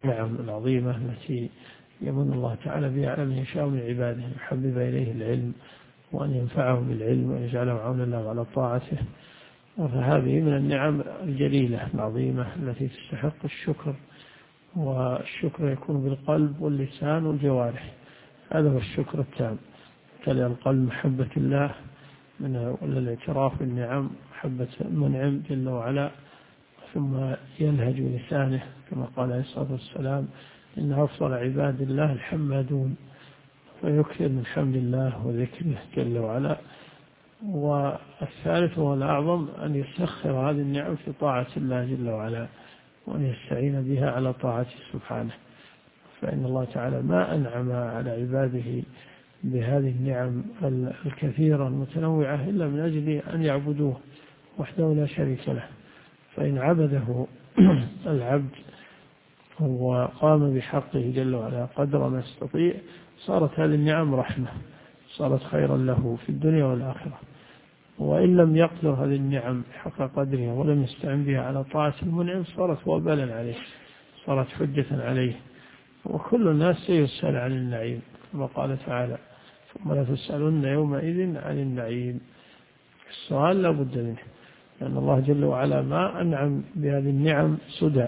النعم العظيمة التي يمن الله تعالى بها على من يشاء من عباده، يحبب إليه العلم وأن ينفعه بالعلم ويجعله عونا له على طاعته. فهذه من النعم الجليلة العظيمة التي تستحق الشكر، والشكر يكون بالقلب واللسان والجوارح. هذا هو الشكر التام. تلي القلب محبة الله من الاعتراف بالنعم، محبة المنعم جل وعلا، ثم يلهج لسانه كما قال عليه الصلاة والسلام: إن أفضل عباد الله الحمادون، فيكثر من حمد الله وذكره جل وعلا. والثالث والأعظم أن يسخر هذه النعم في طاعة الله جل وعلا، وأن يستعين بها على طاعته سبحانه. فإن الله تعالى ما أنعم على عباده بهذه النعم الكثيرة المتنوعة إلا من أجل أن يعبدوه وحده لا شريك له. فإن عبده العبد وقام بحقه جل وعلا قدر ما استطيع، صارت هذه النعم رحمة، صارت خيرا له في الدنيا والآخرة. وإن لم يقدر هذه النعم حق قدرها ولم يستعن بها على طاعة المنعم، صارت وبالا عليه، صارت حجة عليه. وكل الناس سيسأل عن النعيم كما قال تعالى: ثم لا تسألن يومئذ عن النعيم. السؤال لا بد منه، لأن الله جل وعلا ما أنعم بهذه النعم سدى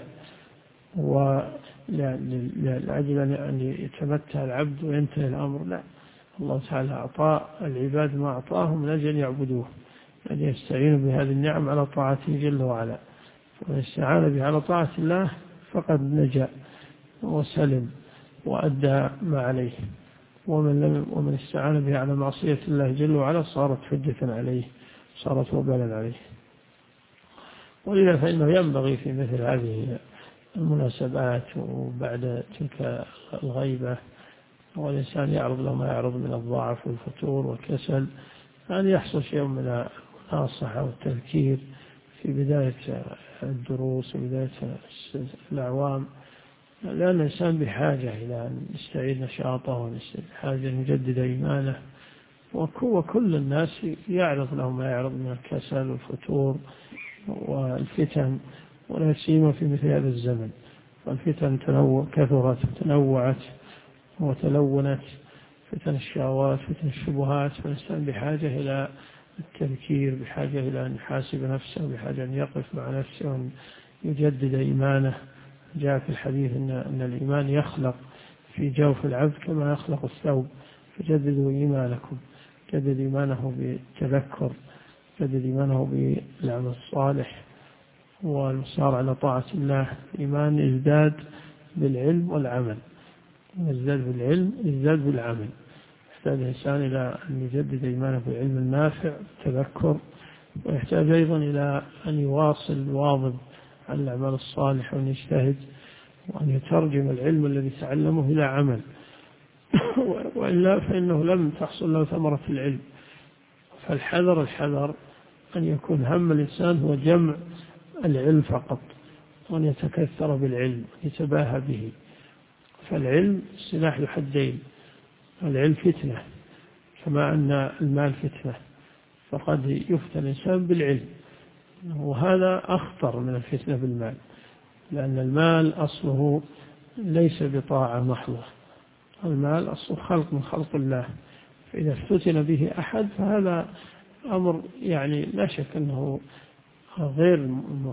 ولأجل أن يتمتع العبد وينتهي الأمر. لا، الله تعالى أعطى العباد ما أعطاهم من أجل يعبدوه، أن يستعينوا بهذه النعم على طاعته جل وعلا. ومن استعان به على طاعة الله فقد نجا وسلم وأدى ما عليه، ومن استعان به على معصية الله جل وعلا صارت حجة عليه، صارت وبالا عليه. ولذا فإنه ينبغي في مثل هذه المناسبات وبعد تلك الغيبة والإنسان يعرض له ما يعرض من الضعف والفتور والكسل، أن يحصل شيء من المناصحة والتذكير في بداية الدروس وبداية الأعوام، لأن الإنسان بحاجة إلى أن يستعيد نشاطه وبحاجة أن يجدد إيمانه. وكل الناس يعرض له ما يعرض من الكسل والفتور والفتن، ولا سيما في مثل هذا الزمن. والفتن كثرت وتنوعت وتلونت، فتن الشهوات، فتن الشبهات. فالإنسان بحاجة إلى التذكير، بحاجة إلى أن يحاسب نفسه، بحاجة أن يقف مع نفسه وأن يجدد إيمانه. جاء في الحديث أن الإيمان يخلق في جوف العبد كما يخلق الثوب، فجددوا إيمانكم. جدد إيمانه بالتذكر، جدد إيمانه بالعمل الصالح والمسار على طاعة الله. الإيمان يزداد بالعلم والعمل، يزداد بالعلم يزداد بالعمل. يحتاج الإنسان إلى أن يجدد إيمانه بالعلم النافع والتذكر، ويحتاج أيضا إلى أن يواصل واظب على الأعمال الصالحة، وأن يجتهد وأن يترجم العلم الذي تعلمه إلى عمل، وإلا فإنه لم تحصل له ثمرة العلم. فالحذر أن يكون هم الإنسان هو جمع العلم فقط، وأن يتكثر بالعلم يتباهى به. فالعلم سلاح ذو حدين، العلم فتنة كما أن المال فتنة، فقد يفتن الإنسان بالعلم، وهذا أخطر من الفتنة بالمال، لأن المال أصله ليس بطاعة محضة، المال أصله خلق من خلق الله. فإذا افتتن به أحد فهذا أمر يعني لا شك أنه غير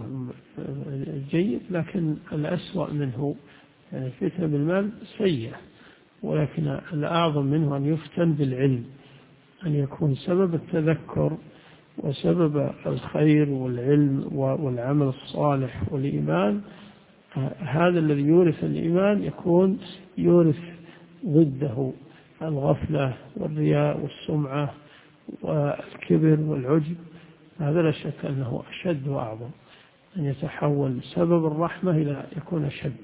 جيد، لكن الأسوأ منه يعني الفتنة بالمال سيئة، ولكن الأعظم منه أن يفتن بالعلم، أن يكون سبب التذكر وسبب الخير والعلم والعمل الصالح والإيمان. هذا الذي يورث الإيمان يكون يورث ضده الغفلة والرياء والسمعة والكبر والعجب. هذا لا شك أنه أشد وأعظم، أن يتحول سبب الرحمة إلى يكون أشد.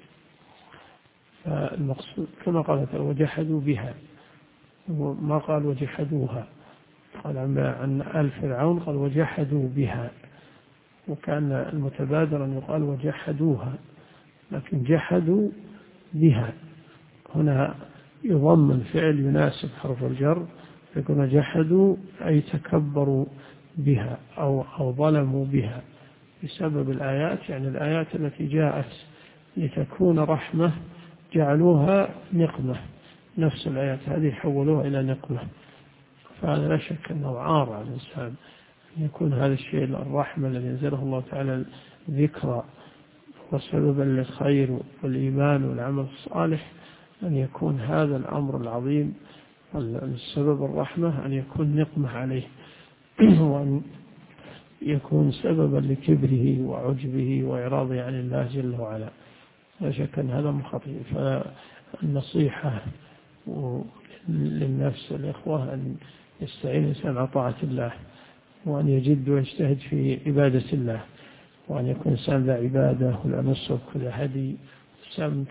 فالمقصود كما قال وجحدوا بها، ما قال وجحدوها. قال عن آل فرعون قال وجحدوا بها، وكان المتبادر أن يقال وجحدوها، لكن جحدوا بها هنا يضمن فعل يناسب حرف الجر، يكون جحدوا أي تكبروا بها أو ظلموا بها بسبب الآيات، يعني الآيات التي جاءت لتكون رحمة جعلوها نقمة، نفس الآيات هذه حولوها إلى نقمة. فهذا لا شك أنه عار على الإنسان أن يكون هذا الشيء الرحمة الذي أنزله الله تعالى ذكرى وسببا للخير والإيمان والعمل الصالح، أن يكون هذا الأمر العظيم السبب الرحمة أن يكون نقمة عليه وأن يكون سببا لكبره وعجبه وإعراضه عن الله جل وعلا. لا شك أن هذا خطير. فالنصيحة للنفس والإخوة أن يستعين الإنسان على طاعة الله، وأن يجد ويجتهد في عبادة الله، وأن يكون إنسان ذا عبادة ولا نسك ولا هدي سمت،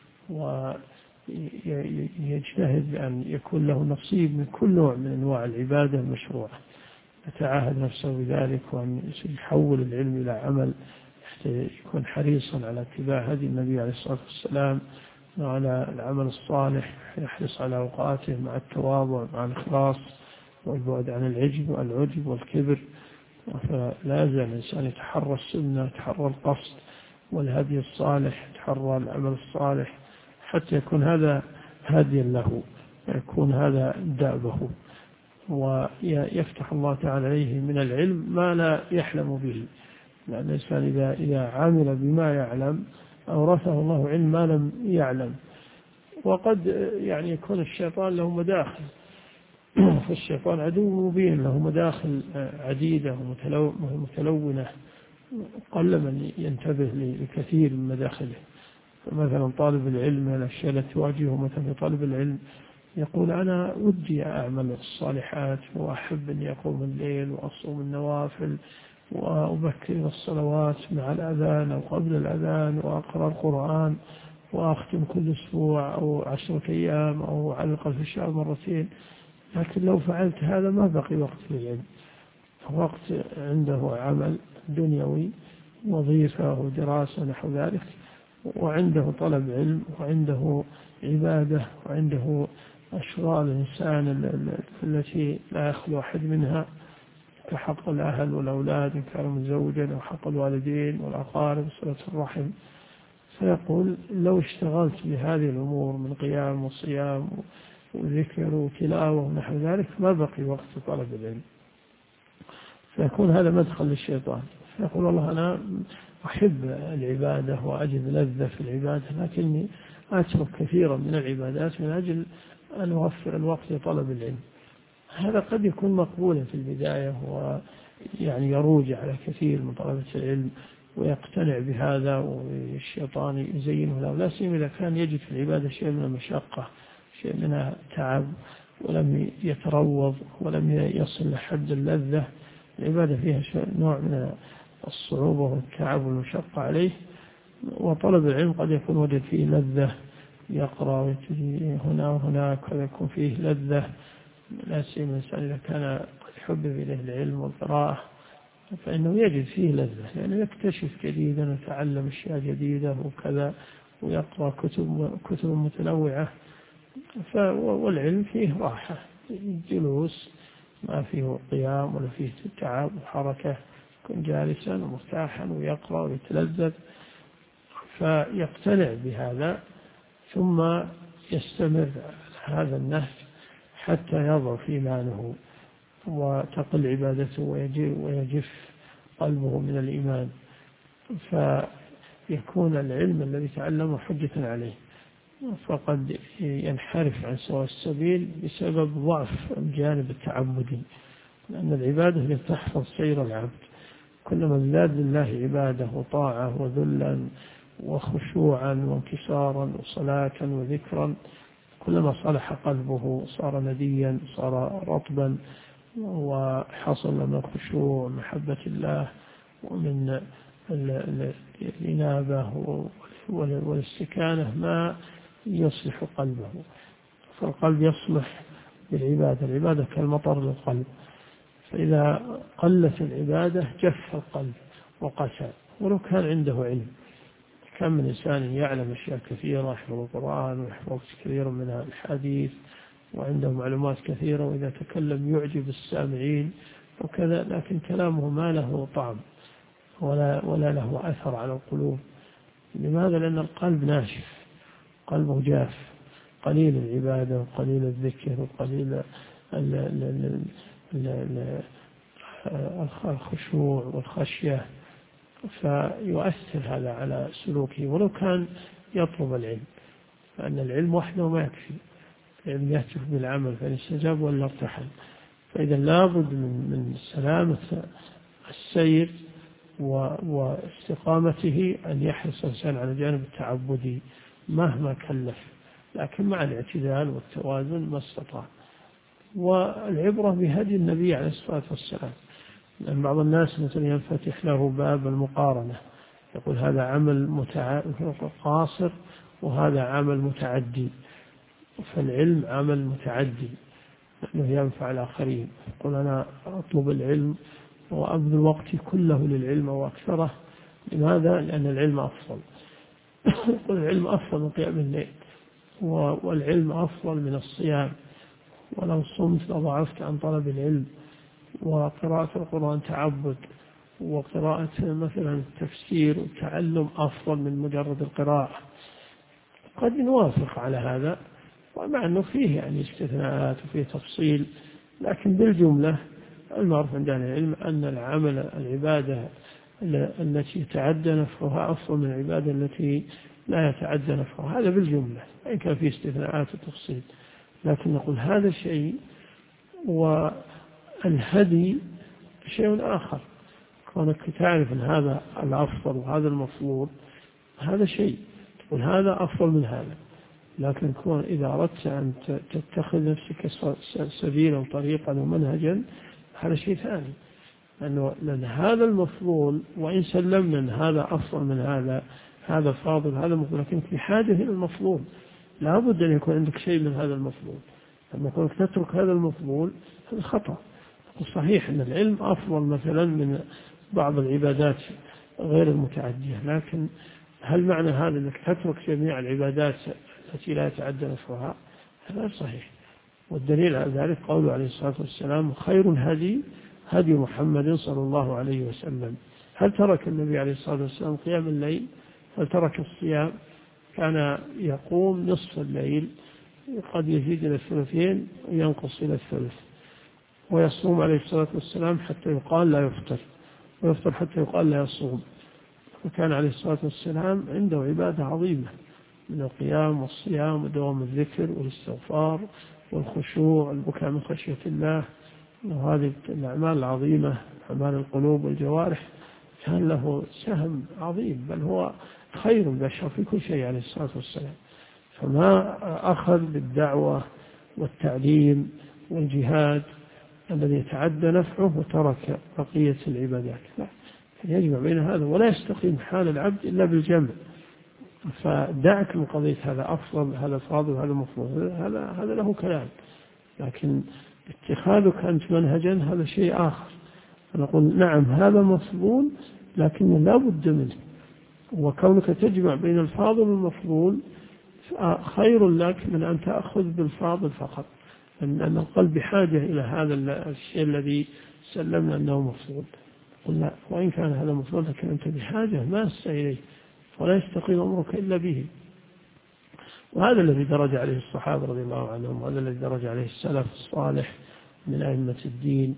ويجتهد أن يكون له نصيب من كل نوع من أنواع العبادة المشروعة، يتعاهد نفسه بذلك، وأن يحول العلم إلى عمل، حتى يكون حريصا على اتباع هدي النبي عليه الصلاة والسلام وعلى العمل الصالح، يحرص على أوقاته مع التواضع مع الإخلاص والبعد عن العجب والكبر. فلازم الإنسان يتحرى السنة، يتحرى القصد والهدي الصالح، يتحرى العمل الصالح، حتى يكون هذا هاديا له ويكون هذا دابه، ويفتح الله تعالى عليه من العلم ما لا يحلم به. لأن الإنسان إذا عمل بما يعلم أورثه الله علم ما لم يعلم. وقد يعني يكون الشيطان له مداخل، فالشيطان عدو مبين له مداخل عديدة ومتلونة، قل من ينتبه لكثير من مداخله. فمثلا طالب العلم الأشياء التي تواجهه مثلا في طالب العلم يقول أنا ودي أعمل الصالحات وأحب أن يقوم الليل وأصوم النوافل وأبكر الصلوات مع الأذان أو قبل الأذان وأقرأ القرآن وأختم كل أسبوع أو 10 أيام أو على الأقل في الشهر مرتين، لكن لو فعلت هذا ما بقي وقت للعلم، وقت عنده عمل دنيوي وظيفة ودراسة نحو ذلك، وعنده طلب علم وعنده عبادة وعنده أشغال الإنسان التي لا يخلو أحد منها، كحق الأهل والأولاد إن كانوا متزوجا، أو حق الوالدين والأقارب وصلة الرحم. فيقول لو اشتغلت بهذه الأمور من قيام وصيام وذكر وتلاوة ونحو ذلك ما بقي وقت طلب العلم. فيكون هذا مدخل للشيطان، فيقول والله أنا أحب العبادة وأجد لذة في العبادة، لكني أترك كثيرا من العبادات من أجل أن أوفر الوقت لطلب العلم. هذا قد يكون مقبولا في البداية، ويعني يروج على كثير من طلبة العلم ويقتنع بهذا، والشيطان يزينه له، لا سيما إذا كان يجد في العبادة شيء من المشقة، شيء من التعب، ولم يتروض ولم يصل لحد اللذة. العبادة فيها نوع من الصعوبة والتعب والمشقة عليه، وطلب العلم قد يكون وجد فيه لذة، يقرأ ويجري هنا وهناك قد يكون فيه لذة، لا سيما الإنسان إذا كان قد حبب إليه العلم والقراءة فإنه يجد فيه لذة، يعني يكتشف جديدا ويتعلم أشياء جديدة وكذا، ويقرأ كتب متنوعة. والعلم فيه راحة، جلوس ما فيه قيام ولا فيه تعب وحركة، يكون جالسا ومرتاحا ويقرأ ويتلذذ، فيقتنع بهذا ثم يستمر هذا النهج حتى يضعف إيمانه وتقل عبادته ويجف قلبه من الإيمان، فيكون العلم الذي تعلمه حجة عليه، فقد ينحرف عن سواء السبيل بسبب ضعف الجانب التعبدي. لأن العبادة هي تحفظ سير العبد، كلما ازداد لله عبادة وطاعة وذلا وخشوعا وانكسارا وصلاة وذكرا، كلما صلح قلبه صار نديا، صار رطبا، وحصل من الخشوع ومحبة الله ومن الإنابة والاستكانة ما يصلح قلبه. فالقلب يصلح بالعبادة، العبادة كالمطر للقلب، فإذا قلت العبادة جف القلب وقسى، ولو كان عنده علم. كم من إنسان يعلم أشياء كثيرة، يحفظ القرآن ويحفظ كثيرا من الحديث وعنده معلومات كثيرة، وإذا تكلم يعجب السامعين وكذا، لكن كلامه ما له طعم ولا له أثر على القلوب. لماذا؟ لأن القلب ناشف، قلبه جاف، قليل العبادة وقليل الذكر وقليل الخشوع والخشية، فيؤثر هذا على سلوكه ولو كان يطلب العلم، فأن العلم وحده ما يكفي، العلم يهتف بالعمل، فإن استجاب ولا ارتحل. فإذا لابد من سلامة السير واستقامته أن يحرص الإنسان على الجانب التعبدي مهما كلف، لكن مع الاعتدال والتوازن ما استطاع. والعبرة بهدي النبي عليه الصلاة والسلام، لأن بعض الناس مثلا ينفتح له باب المقارنة، يقول هذا عمل قاصر وهذا عمل متعدي، فالعلم عمل متعدي لأنه ينفع الآخرين، يقول أنا أطلب العلم وأبذل وقتي كله للعلم وأكثره. لماذا؟ لأن العلم أفضل. يقول العلم أفضل من قيام الليل، والعلم أفضل من الصيام، ولو صمت لضعفت عن طلب العلم، وقراءة القرآن تعبد، وقراءة مثلا التفسير والتعلم أفضل من مجرد القراءة. قد نوافق على هذا، ومع أنه فيه يعني استثناءات وفيه تفصيل، لكن بالجملة المعروف عند أهل العلم أن العبادة التي يتعدى نفعها أفضل من العبادة التي لا يتعدى نفعها، هذا بالجملة، إن كان فيه استثناءات وتفصيل. لكن نقول هذا شيء والهدي شيء آخر، كونك تعرف أن هذا الأفضل وهذا المفضول هذا شيء، تقول هذا أفضل من هذا. لكن كون إذا أردت أن تتخذ نفسك سبيلا وطريقا ومنهجا هذا شيء ثاني، لأن هذا المفضول وإن سلمنا أن هذا أفضل من هذا، هذا فاضل هذا مفضول، لكن في حاجة إلى المفضول، لا بد أن يكون عندك شيء من هذا المفضول. لما كنت تترك هذا المفضول هذا خطأ. صحيح أن العلم أفضل مثلا من بعض العبادات غير المتعدية، لكن هل معنى هذا أنك تترك جميع العبادات التي لا يتعدى نفعها؟ هذا صحيح. والدليل على ذلك قوله عليه الصلاة والسلام خير الهدي هدي محمد صلى الله عليه وسلم. هل ترك النبي عليه الصلاة والسلام قيام الليل؟ هل ترك الصيام؟ كان يقوم نصف الليل، قد يزيد إلى الثلثين وينقص إلى الثلث، ويصوم عليه الصلاة والسلام حتى يقال لا يفطر، ويفطر حتى يقال لا يصوم. وكان عليه الصلاة والسلام عنده عبادة عظيمة من القيام والصيام ودوام الذكر والاستغفار والخشوع والبكاء من خشية الله، وهذه الأعمال العظيمة، أعمال القلوب والجوارح، كان له سهم عظيم، بل هو خير البشر في كل شيء عليه الصلاة والسلام. فما أخذ بالدعوة والتعليم والجهاد الذي يتعدى نفعه وترك بقية العبادات، لا، يجمع بين هذا، ولا يستقيم حال العبد إلا بالجمع. فدعك من قضية هذا أفضل هذا فاضل هذا مفضول، هذا له كلام، لكن اتخاذك أنت منهجا هذا شيء آخر. فنقول نعم هذا مفضول لكن لا بد منه، وكونك تجمع بين الفاضل والمفضول خير لك من أن تأخذ بالفاضل فقط، لأن القلب بحاجة إلى هذا الشيء الذي سلمنا أنه مفضول. قلنا وإن كان هذا مفضول لكن أنت بحاجة ماسة إليه، ولا يستقيم أمرك إلا به. وهذا الذي درج عليه الصحابة رضي الله عنهم، وهذا الذي درج عليه السلف الصالح من أئمة الدين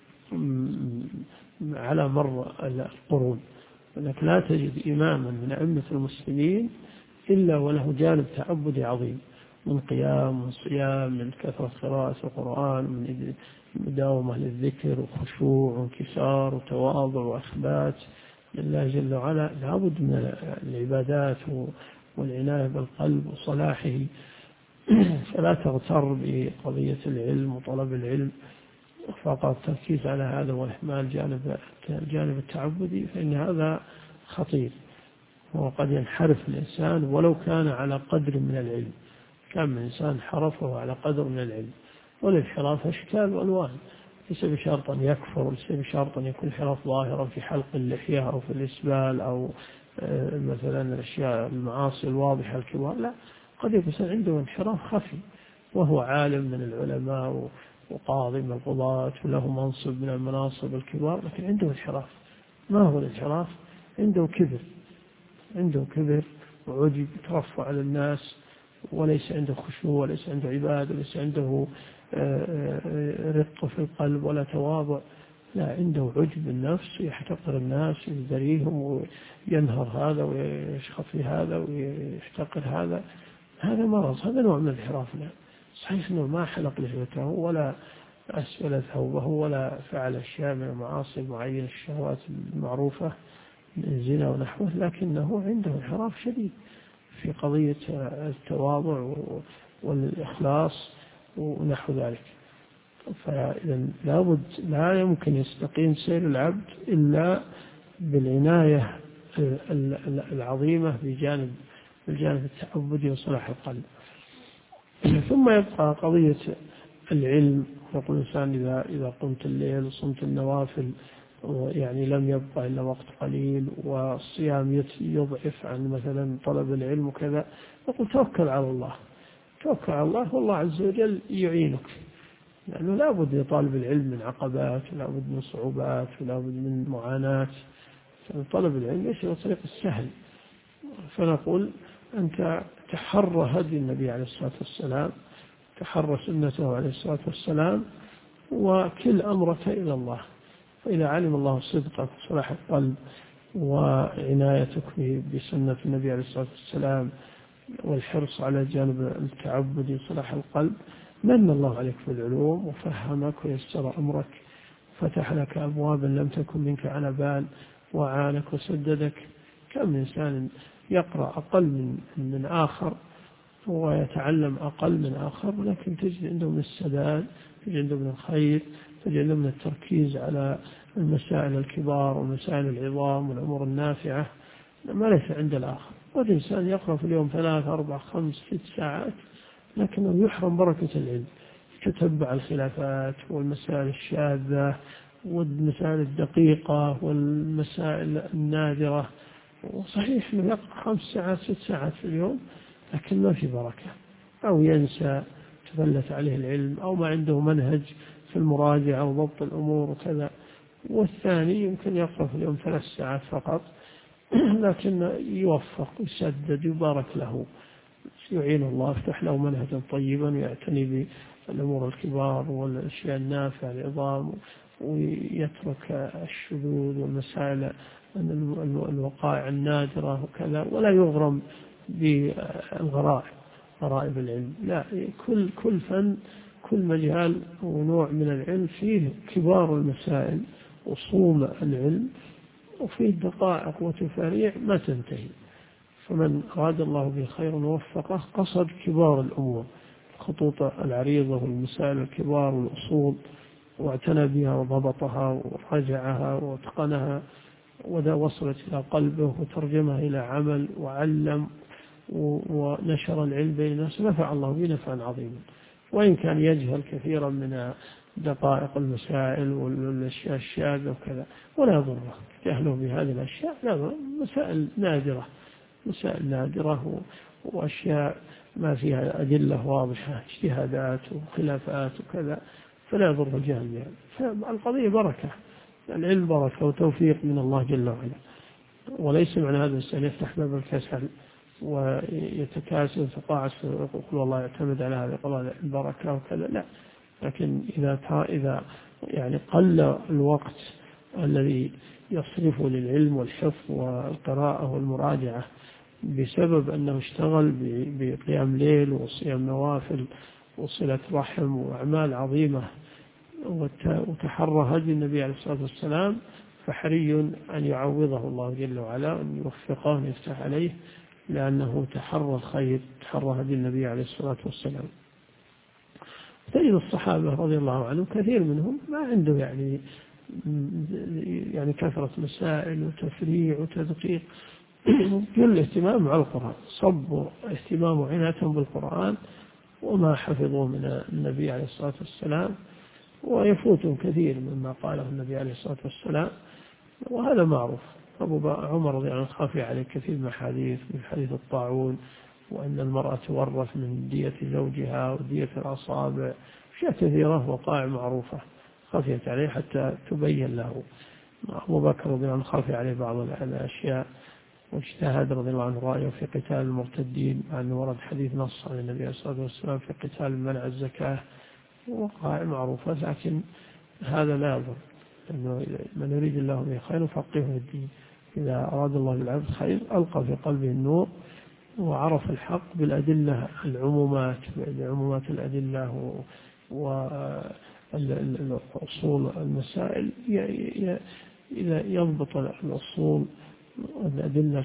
على مر القرون. أنك لا تجد إماما من أئمة المسلمين إلا وله جانب تعبدي عظيم، من قيام وصيام، من كثرة قراءة القرآن، من مداومة للذكر وخشوع وانكسار وتواضع وأثبات لله جل وعلا. لابد من العبادات والعناية بالقلب وصلاحه. فلا تغتر بقضية العلم وطلب العلم فقط تركيز على هذا وإهمال جانب التعبدي، فإن هذا خطير، وقد ينحرف الإنسان ولو كان على قدر من العلم. كان من إنسان حرفه على قدر من العلم، والانحراف أشكال وألوان، ليس بشرط أن يكفر، ليس بشرط أن يكون انحراف ظاهرا في حلق اللحية أو في الإسبال أو مثلا الأشياء المعاصي الواضحة الكبار، لا، قد يكون عنده انحراف خفي وهو عالم من العلماء وقاضي من القضاة وله منصب من المناصب الكبار، لكن عنده انحراف. ما هو الانحراف؟ عنده كبر، عنده كبر وعجب وترفع على الناس، وليس عنده خشوع، وليس عنده عبادة، وليس عنده رق في القلب ولا تواضع، لا، عنده عجب بالنفس، يحتقر الناس ويزدريهم وينهر هذا ويشخط في هذا ويحتقر هذا. هذا مرض، هذا نوع من الانحراف. لا، صحيح أنه ما حلق لحيته ولا أسفل ثوبه ولا فعل أشياء من المعاصي المعينة، الشهوات المعروفة من الزنا ونحوه، لكنه عنده انحراف شديد في قضية التواضع والإخلاص ونحو ذلك. فإذا لابد، لا يمكن يستقيم سير العبد إلا بالعناية العظيمة بجانب التعبد وصلاح القلب. ثم يبقى قضية العلم. يقول الإنسان إذا قمت الليل وصمت النوافل يعني لم يبقى إلا وقت قليل، والصيام يضعف عن مثلا طلب العلم وكذا، يقول توكل على الله، توكل على الله، والله عز وجل يعينك. لأنه لا بد لطالب العلم من عقبات، ولا بد من صعوبات، ولا بد من معاناة. طلب العلم ليس بالطريق السهل. فنقول أنت تحرى هدي النبي عليه الصلاة والسلام، تحرى سنته عليه الصلاة والسلام، وكل أمرك إلى الله. فإذا علم الله صدقك وصلاح القلب وعنايتك بسنة النبي عليه الصلاة والسلام والحرص على جانب التعبد وصلاح القلب، من الله عليك في العلوم وفهمك ويسر أمرك، فتح لك أبوابا لم تكن منك على بال، وعانك وسددك. كم إنسان يقرأ أقل من آخر ويتعلم أقل من آخر، لكن تجد عنده من السداد، تجد عنده من الخير، تجد عنده من التركيز على المسائل الكبار ومسائل العظام والأمور النافعة، ما ليس عند الآخر. والإنسان يقرأ في اليوم 3 4 5 6 ساعات، لكنه يحرم بركة العلم، يتتبع الخلافات والمسائل الشاذة والمسائل الدقيقة والمسائل النادرة. وصحيح أنه يقرأ 5 ساعات 6 ساعات في اليوم، لكن ما في بركة، أو ينسى، تفلت عليه العلم، أو ما عنده منهج في المراجعة وضبط الأمور وكذا. والثاني يمكن يقرأ في اليوم 3 ساعات فقط، لكن يوفق ويسدد يبارك له، يعين الله، يفتح له منهجا طيبا، ويعتني بالأمور الكبار والأشياء النافعة العظام، ويترك الشذوذ والمسائل الوقائع النادرة وكذا، ولا يغرم بالغرائب العلم. لا، كل فن، كل مجال ونوع من العلم فيه كبار المسائل وصول العلم، وفيه دقائق وتفاريع ما تنتهي. فمن أراد الله به خير ووفقه قصد كبار الأمور، الخطوط العريضة والمسائل الكبار والأصول، واعتنى بها وضبطها ورجعها واتقنها، وذا وصلت إلى قلبه وترجمها إلى عمل وعلم ونشر العلم بين الناس، نفع الله به نفعا عظيما. وإن كان يجهل كثيرا من دقائق المسائل والأشياء الشاذة وكذا، ولا يضره جهله بهذه الأشياء، لا، مسائل نادرة وأشياء ما فيها أدلة واضحة، اجتهادات وخلافات وكذا، فلا يضر الجهل بها. فالقضية بركة، العلم بركة وتوفيق من الله جل وعلا، وليس معنى هذا الإنسان يفتح باب الكسل ويتكاسل ويتقاعس ويقول والله يعتمد على هذا، يقول هذا البركة وكذا، لا. لكن إذا يعني قل الوقت الذي يصرفه للعلم والحفظ والقراءة والمراجعة بسبب أنه اشتغل بقيام ليل وصيام نوافل وصلة رحم وأعمال عظيمة، وتحرى هدي النبي عليه الصلاة والسلام، فحري أن يعوضه الله جل وعلا، أن يوفقه ويفتح عليه، لأنه تحرى الخير، تحرى هدي النبي عليه الصلاة والسلام. تجد الصحابة رضي الله عنهم كثير منهم ما عنده يعني كثرة مسائل وتفريع وتدقيق، كل اهتمام على القرآن، صبوا اهتمام وعنايتهم بالقرآن وما حفظوا من النبي عليه الصلاة والسلام، ويفوتهم كثير مما قاله النبي عليه الصلاة والسلام، وهذا معروف. أبو عمر رضي الله عنه خافي عليه كثير من حديث، من حديث الطاعون، وأن المرأة تورث من دية زوجها ودية الأصابع، أشياء كثيرة وقائع معروفة خفيت عليه حتى تبين له. أبو بكر رضي الله عنه خافي عليه بعض الأشياء، واجتهد رضي الله عنه رأيه في قتال المرتدين، مع أنه ورد حديث نص عن النبي صلى الله عليه وسلم في قتال منع الزكاة، وقائع معروفة، لكن هذا لا يضر، إنه من يريد الله به خير يفقهه في الدين. إذا أراد الله بالعبد خير ألقى في قلبه النور، وعرف الحق بالأدلة العمومات الأدلة وأصول المسائل. إذا يضبط الأصول الأدلة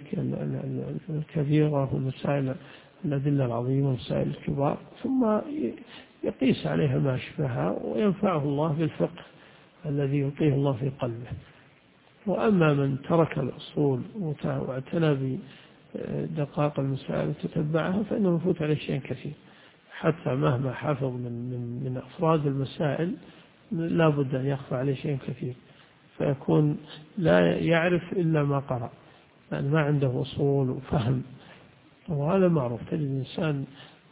الكثيرة والمسائل الأدلة العظيمة والمسائل الكبار، ثم يقيس عليها ما أشبهها وينفعه الله بالفقه الذي يلقيه الله في قلبه. وأما من ترك الأصول واعتنى بدقائق المسائل وتتبعها فإنه يفوت عليه شيء كثير، حتى مهما حفظ من أفراد المسائل لا بد أن يخفى عليه شيء كثير، فيكون لا يعرف إلا ما قرأ، يعني ما عنده أصول وفهم. وهذا معروف، تجد الإنسان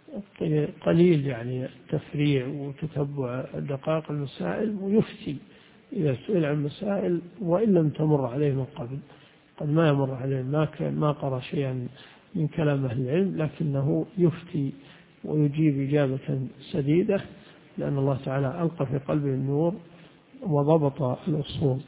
قليل يعني التفريع وتتبع دقائق المسائل ويفتي إذا سئل عن مسائل وإن لم تمر عليه من قبل. قد ما يمر عليه، ما قرأ شيئا من كلام أهل العلم، لكنه يفتي ويجيب إجابة سديدة، لأن الله تعالى ألقى في قلبه النور وضبط الأصول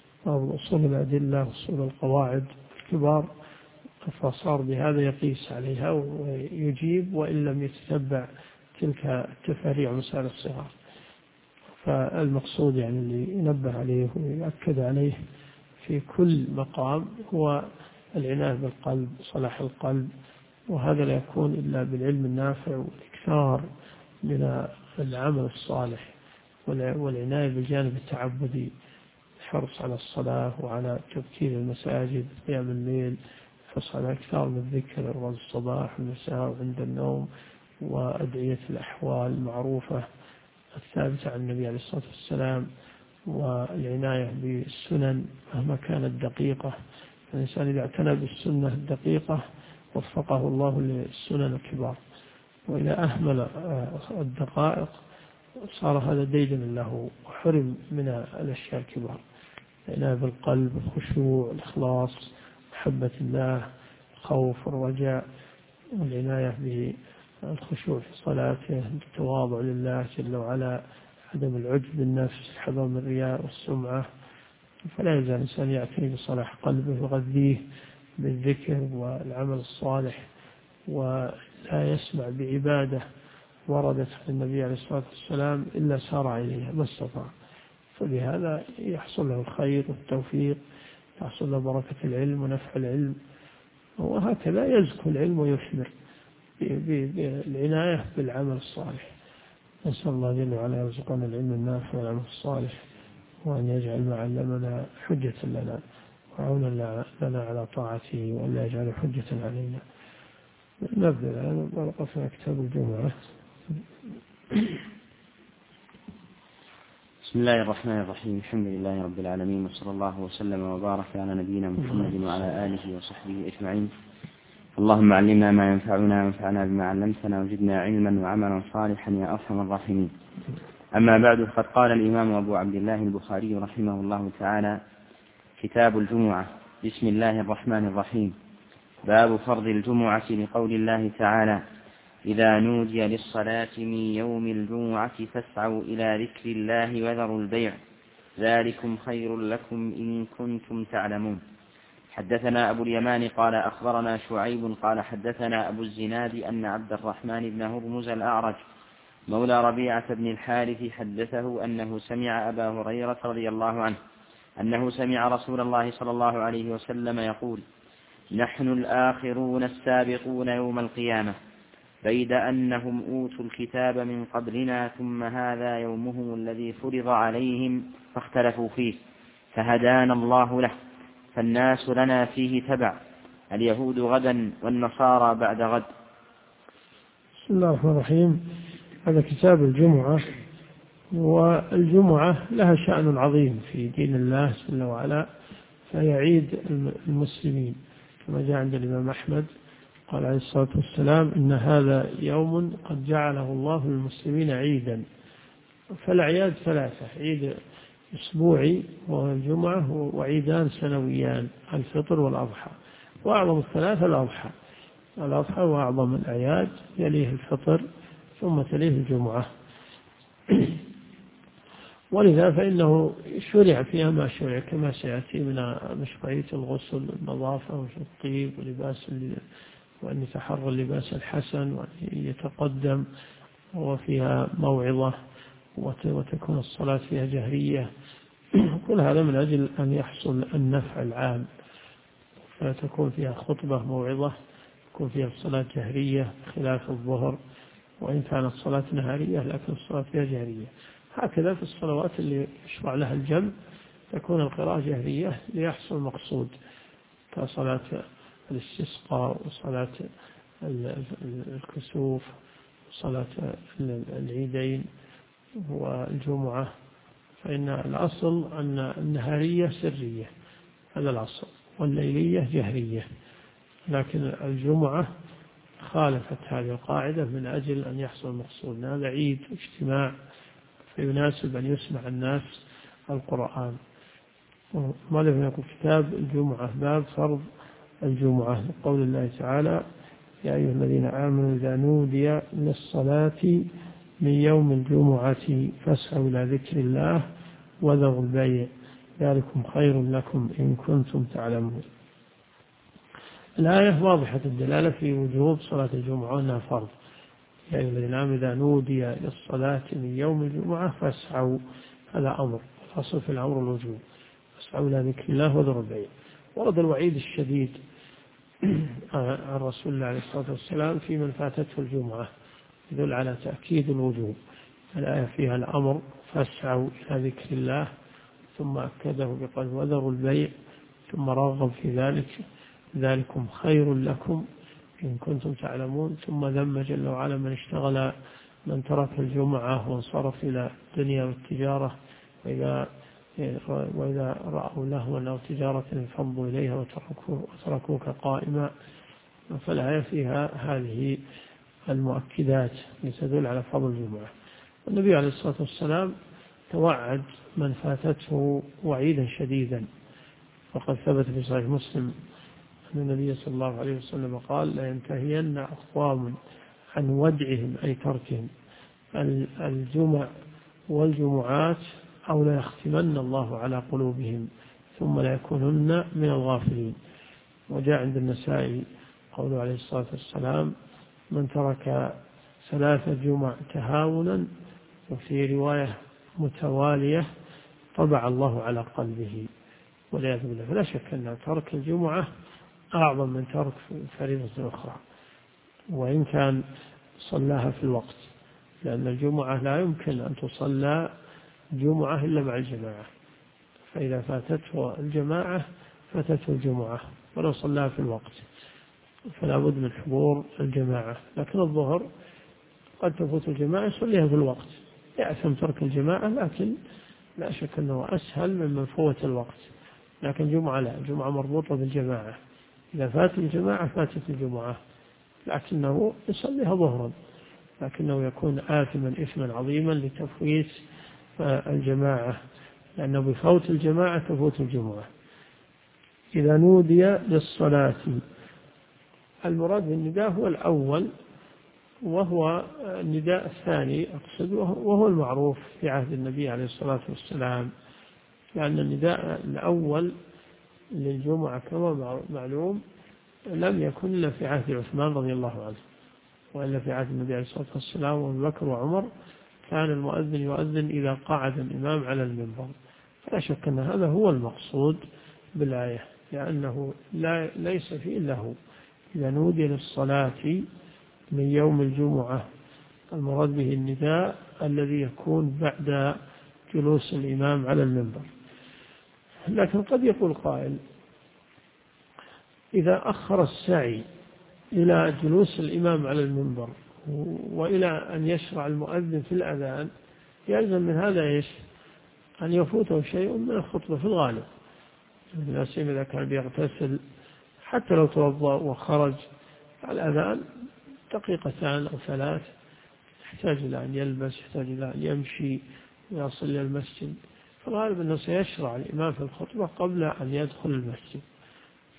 الأدلة وأصول القواعد الكبار، فصار بهذا يقيس عليها ويجيب وإن لم يتتبع تلك التفاريع ومسائل الصغار. فالمقصود يعني اللي ينبه عليه ويؤكد عليه في كل مقام هو العناية بالقلب، صلاح القلب، وهذا لا يكون إلا بالعلم النافع والإكثار من العمل الصالح والعناية بالجانب التعبدي، الحرص على الصلاة وعلى تبكير المساجد، قيام الليل، الحرص على إكثار من الذكر أوراد الصباح والمساء وعند النوم، وأدعية الأحوال المعروفة الثابتة عن النبي عليه الصلاة والسلام، والعناية بالسنن مهما كانت دقيقة. الإنسان إذا اعتنى بالسنة الدقيقة وفقه الله للسنن الكبار، وإذا أهمل الدقائق صار هذا ديدن له وحرم من الأشياء الكبار. العناية بالقلب، الخشوع، الإخلاص، محبة الله، الخوف، الرجاء، والعناية بالخشوع في صلاته، التواضع لله جل وعلا، عدم العجب بالنفس، الحذر من الرياء والسمعة. فلا يزال الإنسان يعتني بصلاح قلبه ويغذيه بالذكر والعمل الصالح، ولا يسمع بعبادة وردت عن النبي عليه الصلاة والسلام إلا سارع إليها ما استطاع، فبهذا يحصل له الخير والتوفيق، يحصل له بركة العلم ونفع العلم، وهكذا يزكو العلم ويثمر بالعناية بالعمل الصالح. نسأل الله جل وعلا يرزقنا العلم النافع والعمل الصالح، وأن يجعل ما علمنا حجة لنا وعونا لنا على طاعته، وأن لا يجعل حجة علينا. نبدأ الآن وقفنا كتاب الجمعة. بسم الله الرحمن الرحيم. الحمد لله رب العالمين، وصلى الله وسلم وبارك على نبينا محمد وعلى آله وصحبه أجمعين. اللهم علمنا ما ينفعنا وانفعنا بما علمتنا وزدنا علما وعملا صالحا يا أرحم الراحمين. أما بعد، فقد قال الإمام أبو عبد الله البخاري رحمه الله تعالى: كتاب الجمعة. بسم الله الرحمن الرحيم. باب فرض الجمعة، لقول الله تعالى: إذا نودي للصلاة من يوم الجمعة فاسعوا إلى ذكر الله وذروا البيع، ذلكم خير لكم إن كنتم تعلمون. حدثنا أبو اليمان قال أخبرنا شعيب قال حدثنا أبو الزناد أن عبد الرحمن بن هرمز الأعرج مولى ربيعة بن الحارث حدثه أنه سمع أبا هريرة رضي الله عنه أنه سمع رسول الله صلى الله عليه وسلم يقول: نحن الآخرون السابقون يوم القيامة، بيد أنهم أوتوا الكتاب من قبلنا، ثم هذا يومهم الذي فرض عليهم فاختلفوا فيه، فهدانا الله له، فالناس لنا فيه تبع، اليهود غدا والنصارى بعد غد. بسم الله الرحمن الرحيم. هذا كتاب الجمعة، والجمعة لها شأن عظيم في دين الله جل وعلا، فهي عيد المسلمين كما جاء عند الإمام أحمد قال عليه الصلاة والسلام: إن هذا يوم قد جعله الله للمسلمين عيدا. فالأعياد ثلاثة: عيد أسبوعي وهو الجمعة، وعيدان سنويان الفطر والأضحى. وأعظم الثلاثة الأضحى. الأضحى هو أعظم الأعياد، يليه الفطر ثم تليه الجمعة. ولذا فإنه شرع فيها ما شرع كما سيأتي من مشروعية الغسل، النظافة والطيب وأن يتحرى اللباس الحسن وأن يتقدم، وفيها موعظة، وتكون الصلاة فيها جهرية. كل هذا من أجل أن يحصل النفع العام، فتكون فيها خطبة موعظة، تكون فيها الصلاة جهرية خلاف الظهر، وإن كانت صلاة نهارية لكن الصلاة فيها جهرية. هكذا في الصلوات اللي يشرع لها الجمع تكون القراءة جهرية ليحصل المقصود، كصلاة الاستسقاء وصلاة الكسوف وصلاة العيدين والجمعة. فإن الأصل أن النهارية سرية، هذا الأصل، والليلية جهرية، لكن الجمعة خالفت هذه القاعدة من أجل أن يحصل المقصود. هذا عيد اجتماع فيناسب أن يسمع الناس القرآن. مؤلف يقول كتاب الجمعة، باب فرض الجمعة، قول الله تعالى: يا أيها الذين آمنوا إذا نودي للصلاة من يوم الجمعة فاسعوا إلى ذكر الله وذروا البيع ذلكم خير لكم إن كنتم تعلمون. الآية واضحة الدلالة في وجوب صلاة الجمعة وأنها فرض. يا أيها الذين آمنوا إذا نودي للصلاة من يوم الجمعة فاسعوا، هذا أمر، الأصل في الأمر الوجوب، فاسعوا إلى ذكر الله وذروا البيع. ورد الوعيد الشديد عن رسول الله عليه الصلاة والسلام في من فاتته الجمعة، يدل على تأكيد الوجوب. الآية فيها الأمر فاسعوا إلى ذكر الله، ثم أكده بقول وذروا البيع، ثم رغب في ذلك ذلكم خير لكم إن كنتم تعلمون، ثم ذم جل وعلا من اشتغل، من ترك الجمعة وانصرف إلى الدنيا والتجارة، وإذا رأوا لهوا أو تجارة انفضوا إليها وتركوك قائما. فالآية فيها هذه المؤكدات لتدل على فضل الجمعة. والنبي عليه الصلاة والسلام توعد من فاتته وعيدا شديدا، وقد ثبت في صحيح مسلم أن النبي صلى الله عليه وسلم قال: لا ينتهين أقوام عن ودعهم أي تركهم الجمع والجمعات، أو لا يختمن الله على قلوبهم ثم لا يكونن من الغافلين. وجاء عند النسائي قوله عليه الصلاة والسلام: من ترك 3 جمع تهاونا، وفي رواية متوالية، طبع الله على قلبه والعياذ بالله. فلا شك أن ترك الجمعة أعظم من ترك فريضة أخرى، وإن كان صلاها في الوقت، لأن الجمعة لا يمكن أن تصلى جمعة إلا مع الجماعة، فإذا فاتته الجماعة فاتته الجمعة ولو صلاها في الوقت، فلا بد من حضور الجماعة. لكن الظهر قد تفوت الجماعة يصليها في الوقت، يأثم ترك الجماعة، لكن لا شك أنه أسهل ممن فوت الوقت. لكن الجمعة لا، الجمعة مربوطة بالجماعة، إذا فات الجماعة فاتت الجمعة، لكنه يصليها ظهرا، لكنه يكون آثما إثما عظيما لتفويت الجماعة، لأنه بفوت الجماعة تفوت الجمعة. إذا نودي للصلاة، المراد بالنداء هو الأول، وهو النداء الثاني أقصد، وهو المعروف في عهد النبي عليه الصلاة والسلام، لأن النداء الأول للجمعة كما معلوم لم يكن إلا في عهد عثمان رضي الله عنه، وإلا في عهد النبي عليه الصلاة والسلام وأبي بكر وعمر كان المؤذن يؤذن إذا قعد الإمام على المنبر. فلا شك أن هذا هو المقصود بالآية، لأنه ليس فيه إلا هو. إذا نودي للصلاة من يوم الجمعة، المراد به النداء الذي يكون بعد جلوس الإمام على المنبر. لكن قد يقول قائل: إذا أخر السعي إلى جلوس الإمام على المنبر وإلى أن يشرع المؤذن في الأذان، يلزم من هذا إيش؟ أن يفوته شيء من الخطبة في الغالب، لا سيما إذا كان بيغتسل، حتى لو توضأ وخرج الأذان دقيقتان أو 3، يحتاج إلى أن يلبس، يحتاج إلى أن يمشي ويصل إلى المسجد، فالغالب أنه سيشرع الإمام في الخطبة قبل أن يدخل المسجد،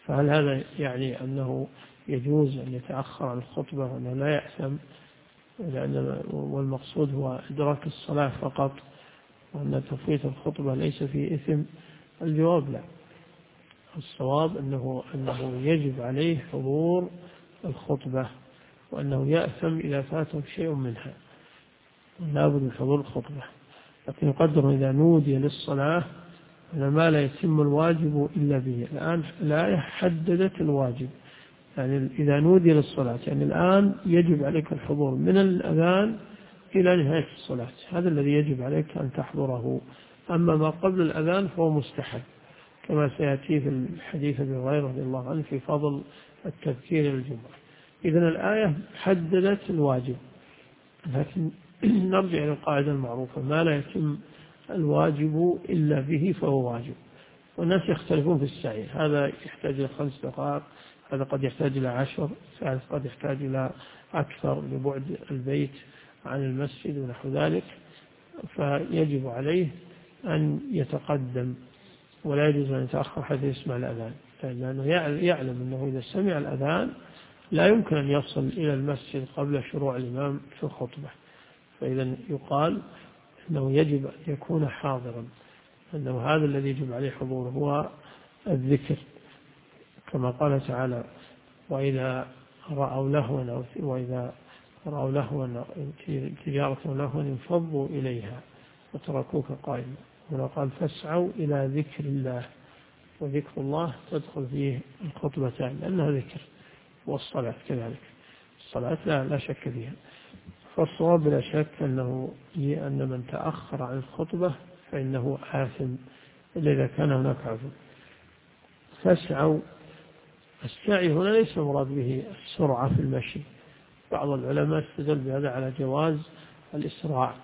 فهل هذا يعني أنه يجوز أن يتأخر عن الخطبة وأنه لا يأثم، والمقصود هو إدراك الصلاة فقط، وأن تفويت الخطبة ليس فيه إثم؟ الجواب لا. الصواب أنه يجب عليه حضور الخطبة، وأنه يأثم إذا فاته شيء منها، لا بد من حضور الخطبة. لكن يقدر إذا نودي للصلاة ما لا يتم الواجب إلا به. الآن الآية حددت الواجب، يعني إذا نودي للصلاة يعني الآن يجب عليك الحضور من الأذان إلى نهاية الصلاة، هذا الذي يجب عليك أن تحضره. أما ما قبل الأذان فهو مستحب، كما سيأتي في الحديث أبي هريرة رضي الله عنه في فضل التذكير للجمعة. إذن الآية حددت الواجب، لكن نرجع إلى القاعدة المعروفة: ما لا يتم الواجب إلا به فهو واجب. والناس يختلفون في السعي، هذا يحتاج إلى 5 دقائق، هذا قد يحتاج إلى 10، ثالث قد يحتاج إلى أكثر لبعد البيت عن المسجد ونحو ذلك. فيجب عليه أن يتقدم، ولا يجوز أن يتأخر حتى يسمع الأذان، لأنه يعلم أنه إذا سمع الأذان لا يمكن أن يصل إلى المسجد قبل شروع الإمام في الخطبة. فإذا يقال أنه يجب أن يكون حاضرا، أنه هذا الذي يجب عليه حضوره هو الذكر، كما قال تعالى: وإذا رأوا لهوا تجارة لهوا انفضوا إليها وتركوك قائما. هنا قال: فاسعوا إلى ذكر الله، وذكر الله تدخل فيه الخطبتان لأنها ذكر، والصلاة كذلك. الصلاة لا شك فيها. فالصواب بلا شك أن من تأخر عن الخطبة فإنه آثم إلا إذا كان هناك عذر. فاسعوا، السعي هنا ليس مراد به السرعة في المشي. بعض العلماء استدل بهذا على جواز الإسراع،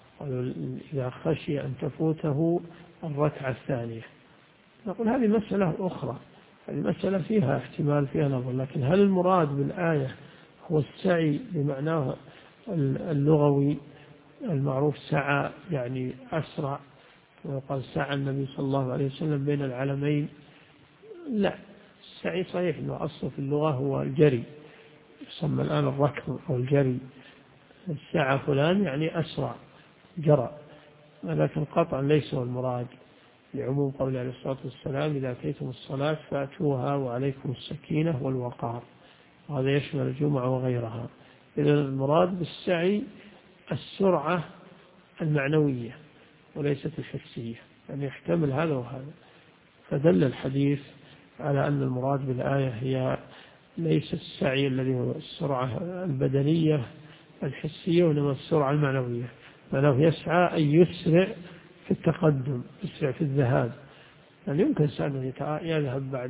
إذا خشي أن تفوته الركعة الثانية. نقول هذه مسألة أخرى، هذه مسألة فيها احتمال، فيها نظر. لكن هل المراد بالآية هو السعي بمعناه اللغوي المعروف سعى يعني أسرع، وقال سعى النبي صلى الله عليه وسلم بين العلمين؟ لا، السعي صحيح أنه أصل في اللغة هو الجري، يسمى الآن الركض أو الجري. السعى فلان يعني أسرع، جرى، لكن قطعا ليس هو المراد، لعموم قول عليه الصلاة والسلام: إذا أتيتم الصلاة فأتوها وعليكم السكينة والوقار. وهذا يشمل الجمعة وغيرها. إذن المراد بالسعي السرعة المعنوية وليست الحسية، يعني يحتمل هذا وهذا. فدل الحديث على أن المراد بالآية هي ليس السعي الذي هو السرعة البدنية الحسية، وإنما السرعة المعنوية، فلو يسعى أن يسرع في التقدم، يسرع في الذهاب. يعني يمكن الإنسان يذهب بعد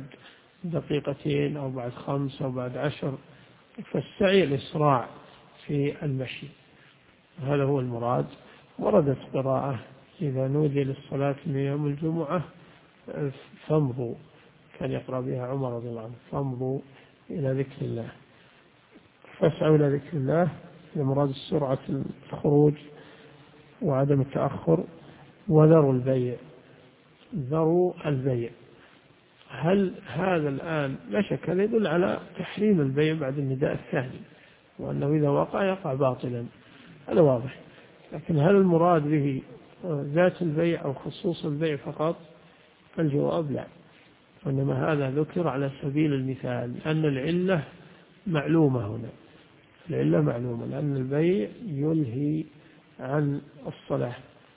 2 أو بعد 5 أو بعد 10، فالسعي الإسراع في المشي، هذا هو المراد. وردت قراءة: إذا نودي للصلاة من يوم الجمعة فامضوا، كان يقرأ بها عمر رضي الله عنه: فامضوا إلى ذكر الله. فاسعوا إلى ذكر الله، المراد السرعة الخروج وعدم التأخر. وذروا البيع، ذروا البيع. هل هذا الآن لا شك هذا يدل على تحريم البيع بعد النداء الثاني، وأنه إذا وقع يقع باطلا، هذا واضح. لكن هل المراد به ذات البيع أو خصوص البيع فقط؟ الجواب لا، وإنما هذا ذكر على سبيل المثال، لأن العلة معلومة هنا. العلة معلومة لأن البيع يلهي عن الصلاة،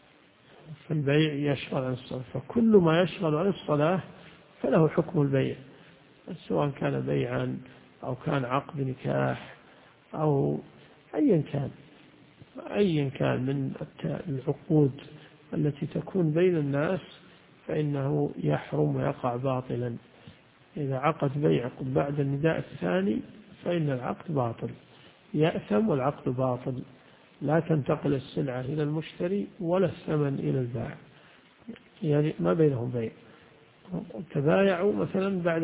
فالبيع يشغل عن الصلاة، فكل ما يشغل عن الصلاة فله حكم البيع، سواء كان بيعا أو كان عقد نكاح أو أيا كان من العقود التي تكون بين الناس، فإنه يحرم ويقع باطلا. إذا عقد بيع بعد النداء الثاني فإن العقد باطل، يأثم والعقد باطل، لا تنتقل السلعة إلى المشتري ولا الثمن إلى البائع، يعني ما بينهم بيع. تبايعوا مثلا بعد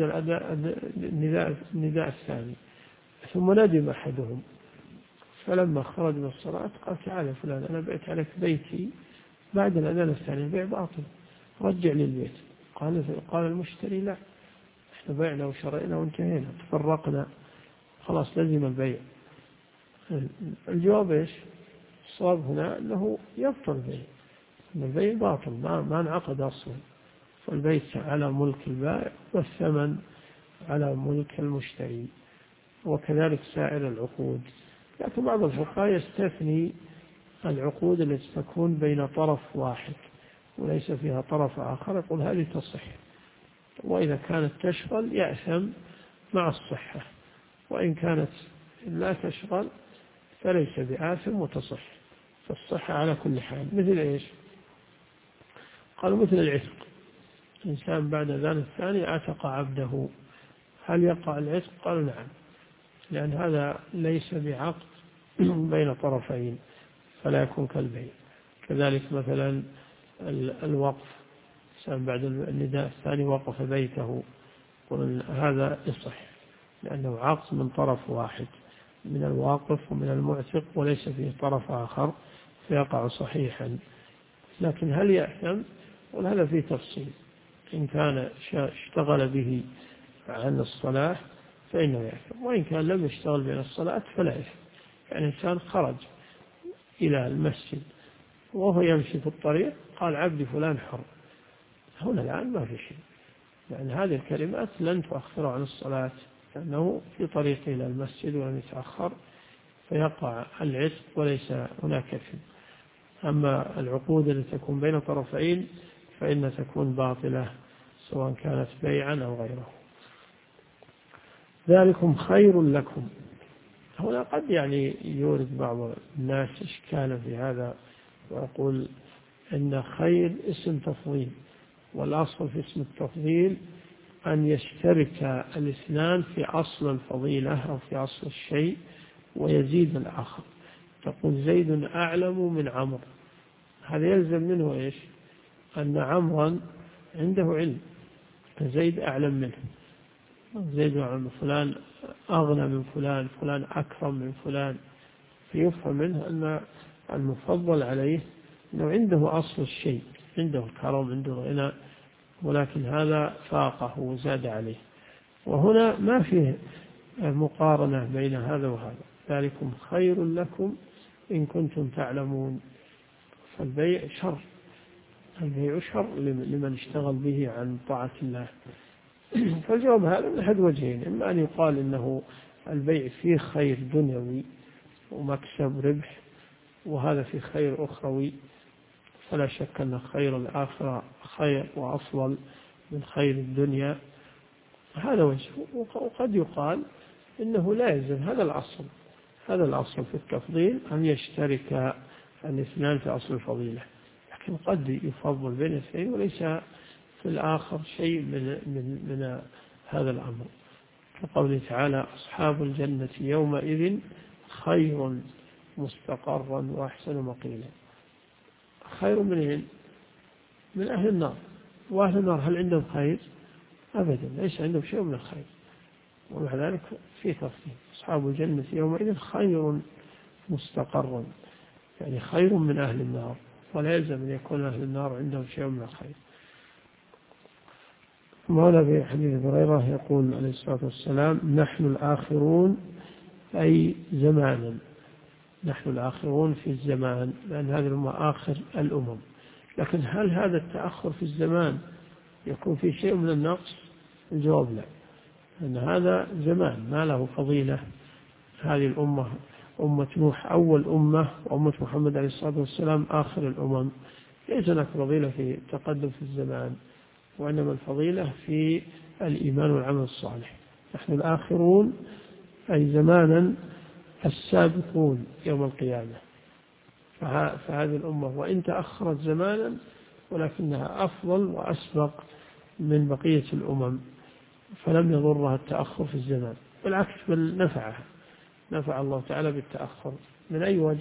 النداء الثاني، ثم ندم أحدهم، فلما خرج من الصلاة قال: تعالى فلان، أنا بعت عليك بيتي بعد الأذان الثاني، البيع باطل، رجع لي البيت. قال المشتري: لا، إحنا بعنا وشرينا وانتهينا، تفرقنا خلاص لزم البيع. الجواب إيش؟ الصواب هنا أنه يبطل البيع، أن البيع باطل، ما انعقد أصلا، فالبيع على ملك البائع والثمن على ملك المشتري، وكذلك سائر العقود. لكن بعض الفقهاء يستثني العقود التي تكون بين طرف واحد وليس فيها طرف آخر، يقول هذه تصح، وإذا كانت تشغل يأثم مع الصحة، وإن كانت لا تشغل فليس بآثم وتصح، فالصحة على كل حال. مثل إيش؟ قالوا مثل العتق، إنسان بعد ذلك الثاني عتق عبده، هل يقع العتق؟ قالوا نعم، لأن هذا ليس بعقد بين طرفين فلا يكون كالبيع. كذلك مثلا الوقف، إنسان بعد النداء الثاني وقف بيته، قل هذا يصح لأنه عقد من طرف واحد من الواقف ومن المعتق وليس فيه طرف آخر فيقع صحيحا. لكن هل يأثم؟ وهذا فيه تفصيل، إن كان اشتغل به عن الصلاة فإنه يأثم، وإن كان لم يشتغل بين الصلاة فلا يأثم. يعني إنسان خرج إلى المسجد وهو يمشي في الطريق قال عبدي فلان حر، هنا الآن ما في شيء، لأن هذه الكلمات لن تؤخره عن الصلاة، لأنه في طريقه إلى المسجد ولم يتأخر، فيقع العتق وليس هناك إثم. أما العقود التي تكون بين طرفين فإن تكون باطلة سواء كانت بيعا أو غيره. ذلكم خير لكم. هنا قد يعني يورد بعض الناس إشكالا في هذا ويقول إن خير اسم تفضيل، والأصل في اسم التفضيل أن يشترك الاثنان في أصل الفضيلة أو في أصل الشيء ويزيد الآخر. تقول زيد أعلم من عمرو، هذا يلزم منه إيش؟ أن عمرا عنده علم، زيد أعلم منه، زيد أعلم فلان أغنى من فلان، فلان أكرم من فلان، فيفهم منه أن المفضل عليه أنه عنده أصل الشيء، عنده الكرم، عنده الغنى، ولكن هذا فاقه وزاد عليه. وهنا ما فيه مقارنة بين هذا وهذا. ذلكم خير لكم إن كنتم تعلمون. فالبيع شر، البيع شر لمن اشتغل به عن طاعة الله. فالجواب هذا من أحد وجهين، إما أن يقال إنه البيع فيه خير دنيوي ومكسب ربح، وهذا فيه خير أخروي، فلا شك أن خير الآخرة خير وأفضل من خير الدنيا، هذا وجه. وقد يقال إنه لا يلزم هذا الأصل، هذا الأصل في التفضيل أن يشترك الاثنان في أصل الفضيلة، لكن قد يفضل بين الاثنين وليس في الآخر شيء من هذا الأمر، كقوله تعالى أصحاب الجنة يومئذ خير مستقرا وأحسن مقيلا. خير من أهل النار، وأهل النار هل عندهم خير؟ أبدا، ليس عندهم شيء من الخير، ومع ذلك في تفصيل أصحاب الجنة يومئذ خير مستقرا، يعني خير من أهل النار، ولا يلزم أن يكون أهل النار عندهم شيء من الخير. وهذا في حديث هريرة يقول عليه الصلاة والسلام نحن الآخرون، أي زمانا، نحن الآخرون في الزمان، لأن هذه الأمة آخر الأمم. لكن هل هذا التأخر في الزمان يكون فيه شيء من النقص؟ الجواب لا، أن هذا زمان ما له فضيلة. هذه الأمة أمة نوح أول أمة، وأمة محمد عليه الصلاة والسلام آخر الأمم، ليس هناك فضيلة في التقدم في الزمان، وإنما الفضيلة في الإيمان والعمل الصالح. نحن الآخرون أي زمانا السابقون يوم القيامة. فهذه الأمة وإن تأخرت زمانا ولكنها أفضل وأسبق من بقية الأمم، فلم يضرها التأخر في الزمان، بالعكس بل نفعها، نفع الله تعالى بالتأخر. من أي وجه؟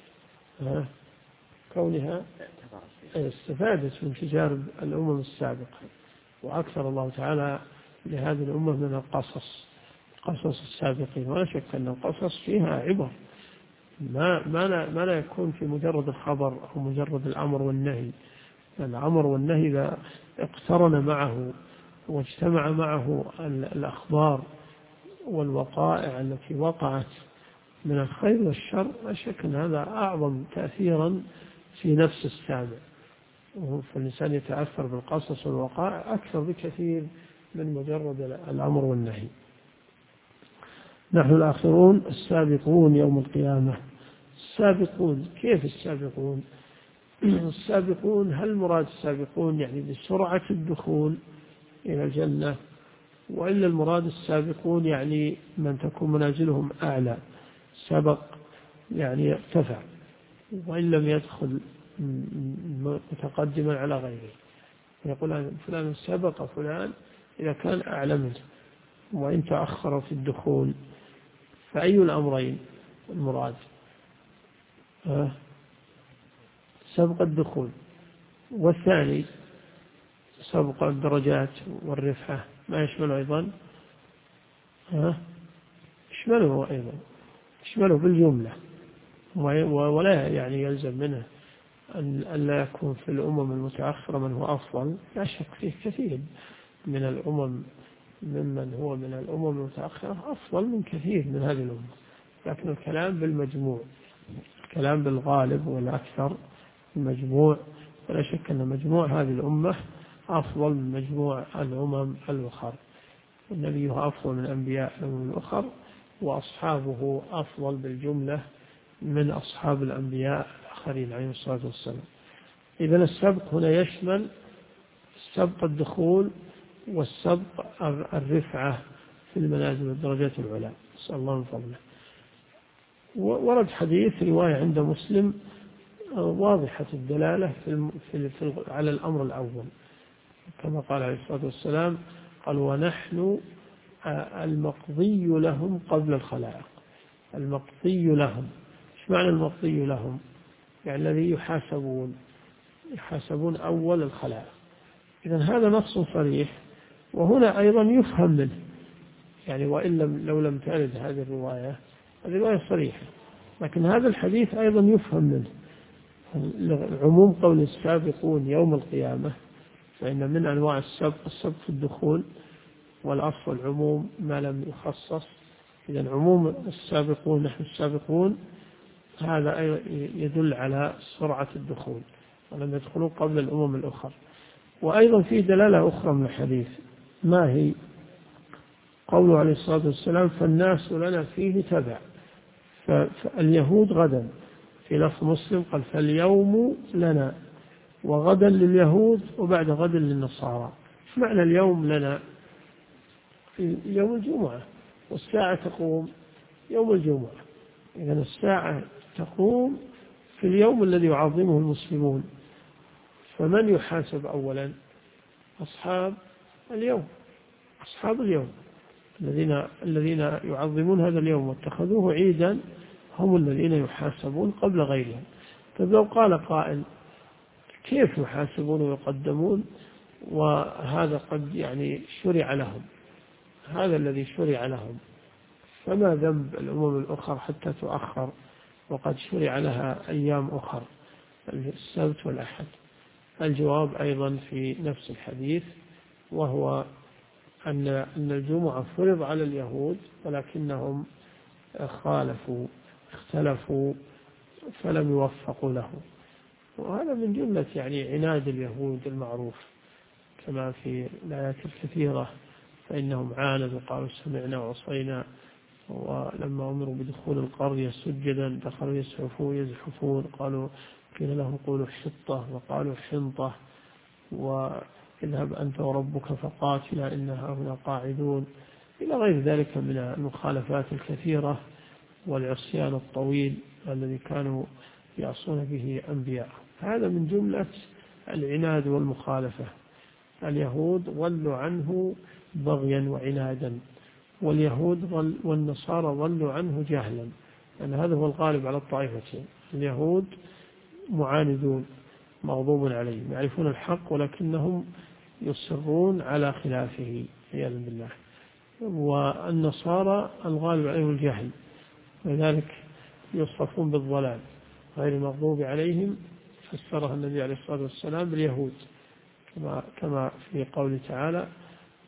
كونها استفادت من تجارب الأمم السابقة، وأكثر الله تعالى لهذه الأمة من القصص، قصص السابقين، ولا شك أن القصص فيها عبر، ما لا يكون في مجرد الخبر أو مجرد الأمر والنهي. الأمر والنهي إذا اقترن معه واجتمع معه الأخبار والوقائع التي وقعت من الخير والشر، لا شك أن هذا أعظم تأثيرا في نفس السامع. فالإنسان يتأثر بالقصص والوقائع أكثر بكثير من مجرد الأمر والنهي. نحن الآخرون السابقون يوم القيامة. السابقون، كيف السابقون؟ السابقون، هل المراد السابقون يعني بسرعة الدخول إلى الجنة، وإلا المراد السابقون يعني من تكون منازلهم أعلى، سبق يعني ارتفع، وإن لم يدخل متقدما على غيره، يقول فلان سبق فلان إذا كان أعلى منه، وإن تأخر في الدخول، فأي الأمرين المراد؟ سبق الدخول، والثاني سبق الدرجات والرفعة ما يشمله أيضا؟ يشمله أيضا، يشمله بالجملة، ولا يعني يلزم منه أن لا يكون في الأمم المتأخرة من هو أفضل. لا شك فيه كثير من الأمم ممن هو من الأمم المتأخرة أفضل من كثير من هذه الأمة، لكن الكلام بالمجموع، الكلام بالغالب والأكثر المجموع. ولا شك أن مجموع هذه الأمة أفضل من مجموع الأمم الأخرى، والنبي أفضل من أنبياء الأمم الأخرى، وأصحابه أفضل بالجملة من أصحاب الأنبياء الآخرين عليهم الصلاة والسلام. إذن السبق هنا يشمل سبق الدخول والسبق الرفعة في المنازل والدرجات العلى، نسأل الله من فضله. ورد حديث رواية عند مسلم واضحة الدلالة على الأمر الأول، كما قال عليه الصلاة والسلام قال ونحن المقضي لهم قبل الخلائق. المقضي لهم، ايش معنى المقضي لهم؟ يعني الذي يحاسبون أول الخلائق. إذن هذا نص صريح، وهنا أيضا يفهم منه، يعني وإن لو لم ترد هذه الرواية صريحة، لكن هذا الحديث أيضا يفهم منه عموم قول السابقون يوم القيامة، فإن من أنواع السبق في الدخول، والأصل العموم ما لم يخصص. إذن عموم السابقون، نحن السابقون، هذا يدل على سرعة الدخول، ولم يدخلوا قبل الأمم الأخرى. وأيضا في دلالة أخرى من الحديث، ما هي؟ قوله عليه الصلاة والسلام فالناس لنا فيه تبع. فاليهود غدا، في لفظ مسلم قال فاليوم لنا، وغدا لليهود، وبعد غدا للنصارى. معنى اليوم لنا؟ في يوم الجمعة، والساعة تقوم يوم الجمعة. إذن الساعة تقوم في اليوم الذي يعظمه المسلمون، فمن يحاسب أولا؟ أصحاب اليوم، أصحاب اليوم الذين يعظمون هذا اليوم واتخذوه عيدا، هم الذين يحاسبون قبل غيرهم. طيب لو قال قائل كيف يحاسبون ويقدمون وهذا قد يعني شرع لهم، هذا الذي شرع لهم، فما ذنب الأمم الأخرى حتى تؤخر وقد شرع لها أيام أخرى، السبت والأحد؟ الجواب أيضا في نفس الحديث، وهو أن الجمعة فرض على اليهود، ولكنهم خالفوا، اختلفوا، فلم يوفقوا له. وهذا من جملة يعني عناد اليهود المعروف، كما في الآيات الكثيرة فإنهم عاندوا قالوا سمعنا وعصينا، ولما أمروا بدخول القرية سجدا دخلوا يزحفون، قالوا قيل لهم قولوا حطة وقالوا حنطة، واذهب أنت وربك فقاتلا إنها هنا قاعدون، إلى غير ذلك من المخالفات الكثيرة والعصيان الطويل الذي كانوا يعصون به أنبياء. هذا من جملة العناد والمخالفة. اليهود ضلوا عنه بغيا وعنادا، واليهود والنصارى ضلوا عنه جهلا، لأن هذا هو الغالب على الطائفتين. اليهود معاندون مغضوب عليهم، يعرفون الحق ولكنهم يصرون على خلافه عياذا بالله. والنصارى الغالب عليهم الجهل، ولذلك يوصفون بالضلال غير المغضوب عليهم، فسرها النبي عليه الصلاة والسلام باليهود، كما في قوله تعالى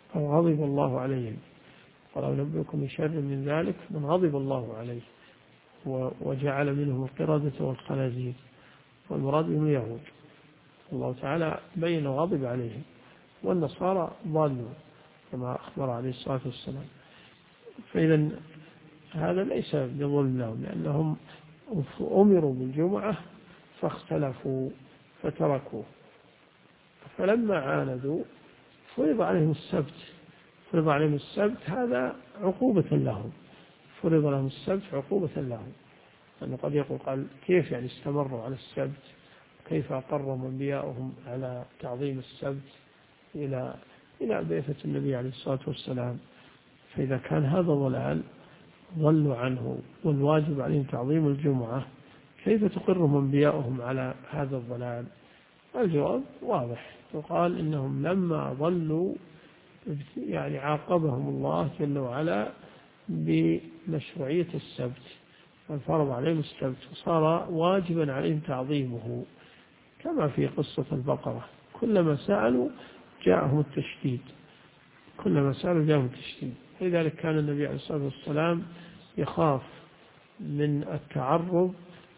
أو غضب الله عليهم. قال أنبئكم بشر من ذلك من غضب الله عليه وجعل منهم القردة والخنازير، والمراد بهم اليهود. الله تعالى بين غضب عليهم، والنصارى ضالوا كما أخبر عليه الصلاة والسلام. فإذا هذا ليس بظلم لهم، لأنهم أمروا بالجمعة فاختلفوا فتركوه، فلما عاندوا فرض عليهم السبت. هذا عقوبة لهم، فرض لهم السبت عقوبة لهم. أنه قد يقول قال كيف يعني استمروا على السبت، كيف أقرهم أنبياؤهم على تعظيم السبت إلى بعثة النبي عليه الصلاة والسلام. فإذا كان هذا ضلال ضلوا عنه والواجب عليهم تعظيم الجمعة، كيف تقرهم أنبياؤهم على هذا الضلال؟ الجواب واضح، يقال إنهم لما ضلوا يعني عاقبهم الله جل وعلا بمشروعية السبت، وفرض عليهم السبت وصار واجبا عليهم تعظيمه، كما في قصة البقرة كلما سألوا جاءهم التشديد. لذلك كان النبي عليه الصلاة والسلام يخاف من التعرض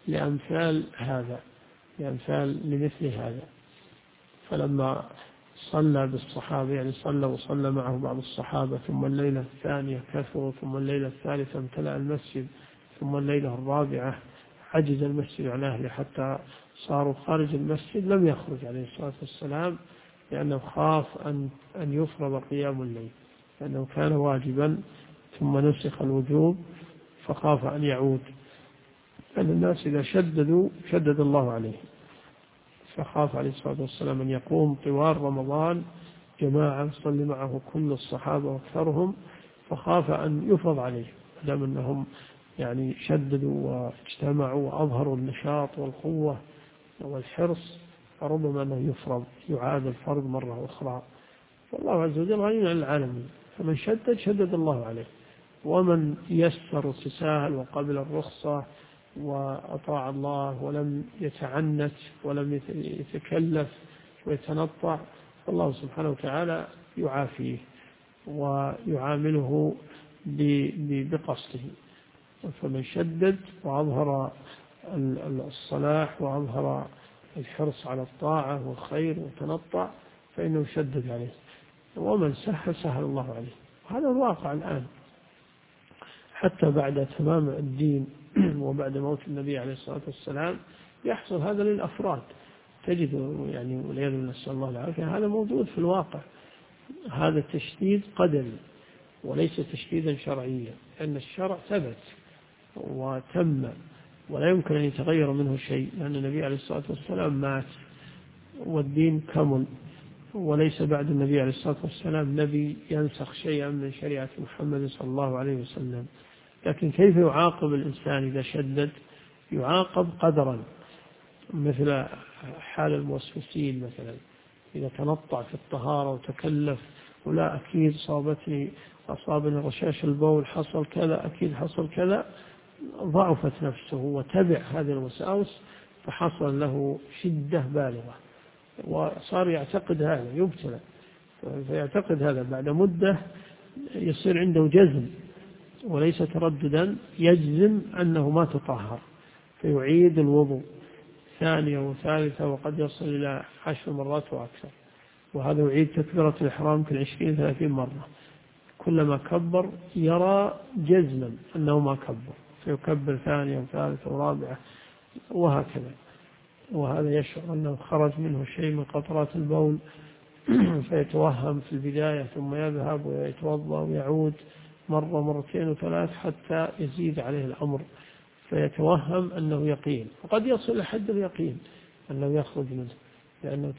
لمثل هذا. فلما صلى بالصحابة، يعني صلى معه بعض الصحابة، ثم الليلة الثانية كثروا، ثم الليلة الثالثة امتلأ المسجد، ثم الليلة الرابعة عجز المسجد عن أهله حتى صاروا خارج المسجد، لم يخرج عليه الصلاة والسلام، لأنه خاف أن يفرض قيام الليل، لأنه كان واجبا ثم نسخ الوجوب، فخاف أن يعود، لأن الناس إذا شددوا شدد الله عليه، فخاف عليه الصلاة والسلام أن يقوم طوال رمضان جماعة يصلي معه كل الصحابة وأكثرهم، فخاف أن يفرض عليه، دام أنهم يعني شددوا واجتمعوا وأظهروا النشاط والقوة والحرص، فربما أنه يعاد الفرض مرة أخرى. والله عز وجل غني عن العالمين، فمن شدد الله عليه، ومن يسر وتساهل وقبل الرخصة وأطاع الله ولم يتعنت ولم يتكلف ويتنطع، فالله سبحانه وتعالى يعافيه ويعامله بقصده. فمن شدد وأظهر الصلاح وأظهر الحرص على الطاعة والخير وتنطع فإنه شدد عليه، ومن سهل الله عليه. هذا الواقع الآن، حتى بعد تمام الدين وبعد موت النبي عليه الصلاة والسلام يحصل هذا للأفراد، تجد يعني والعياذ بالله نسأل الله العافية، هذا موجود في الواقع. هذا تشديد قدري وليس تشديدا شرعيا، لأن الشرع ثبت وتم ولا يمكن أن يتغير منه شيء، لأن النبي عليه الصلاة والسلام مات والدين كمل، وليس بعد النبي عليه الصلاة والسلام نبي ينسخ شيئا من شريعة محمد صلى الله عليه وسلم. لكن كيف يعاقب الإنسان إذا شدد؟ يعاقب قدرا، مثل حال الموسوسين مثلا، إذا تنطع في الطهارة وتكلف ولا أكيد أصابني رشاش البول، حصل كذا، أكيد حصل كذا، ضعفت نفسه وتبع هذه الوساوس، فحصل له شدة بالغة وصار يعتقد هذا، يبتلى فيعتقد هذا، بعد مدة يصير عنده جزم وليس ترددا، يجزم أنه ما تطهر، فيعيد الوضوء ثانية وثالثة وقد يصل إلى 10 مرات وأكثر، وهذا يعيد تكبيرة الإحرام في 20-30 مرة، كلما كبر يرى جزما أنه ما كبر، فيكبر ثانية وثالثة ورابعة وهكذا، وهذا يشعر أنه خرج منه شيء من قطرات البول فيتوهم في البداية، ثم يذهب ويتوضأ ويعود مرة مرتين وثلاث حتى يزيد عليه الأمر، فيتوهم أنه يقين، وقد يصل لحد اليقين أنه يخرج منه، لأنه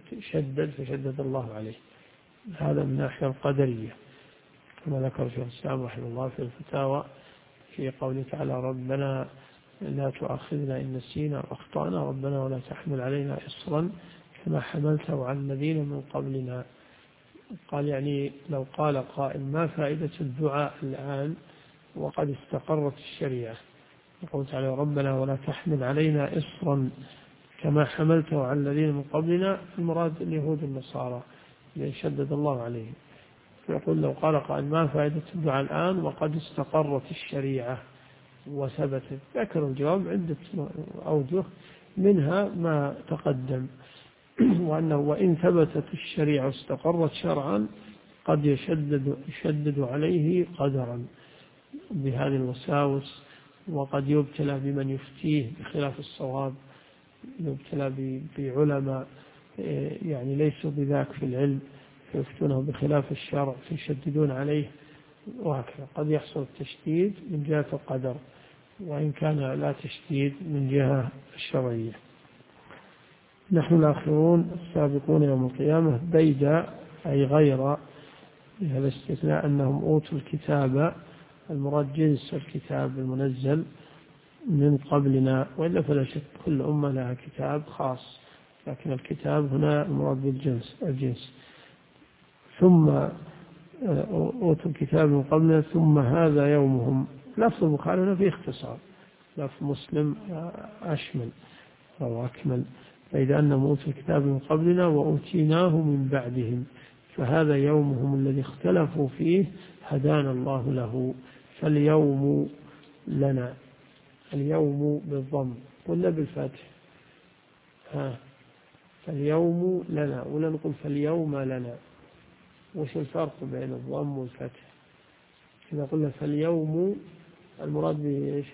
فشدد الله عليه. هذا من الناحية القدرية، كما ذكر شيخ الإسلام رحمه الله في الفتاوى في قوله تعالى: ربنا لا تؤاخذنا إن نسينا أو أخطأنا، ربنا ولا تحمل علينا إصرا كما حملته على الذين من قبلنا. قال يعني لو قال قائل: ما فائدة الدعاء الآن وقد استقرت الشريعة؟ يقول تعالى: ربنا ولا تحمل علينا إصرا كما حملته على الذين من قبلنا، المراد اليهود النصارى اللي شدد الله عليهم، يقول لو قال قائل ما فائدة الدعاء الآن وقد استقرت الشريعة وثبتت؟ ذكر الجواب عدة أوجه، منها ما تقدم، وأنه وإن ثبتت الشريعة واستقرت شرعا قد يشدد عليه قدرا بهذه الوساوس، وقد يبتلى بمن يفتيه بخلاف الصواب، يبتلى بعلماء يعني ليسوا بذاك في العلم فيفتونه بخلاف الشرع فيشددون عليه، وهكذا قد يحصل التشديد من جهة القدر وإن كان لا تشديد من جهة الشرعية. نحن الآخرون السابقون يوم القيامة بيد أي غير هذا الاستثناء أنهم أوتوا الكتاب، المراد جنس الكتاب المنزل من قبلنا، وإلا فلا شك كل أمة لها كتاب خاص، لكن الكتاب هنا المراد بالجنس الجنس. ثم أوتوا الكتاب من قبلنا ثم هذا يومهم. لفظ البخاري هنا فيه اختصار، لفظ مسلم أشمل أو أكمل، فإذا أنهم أوتوا الكتاب من قبلنا وأوتيناه من بعدهم فهذا يومهم الذي اختلفوا فيه هدانا الله له، فاليوم لنا. اليوم بالضم ولا بالفتح؟ فاليوم لنا، ولا نقول فاليوم لنا؟ وش الفرق بين الضم والفتح؟ إذا قلنا فاليوم المراد به إيش؟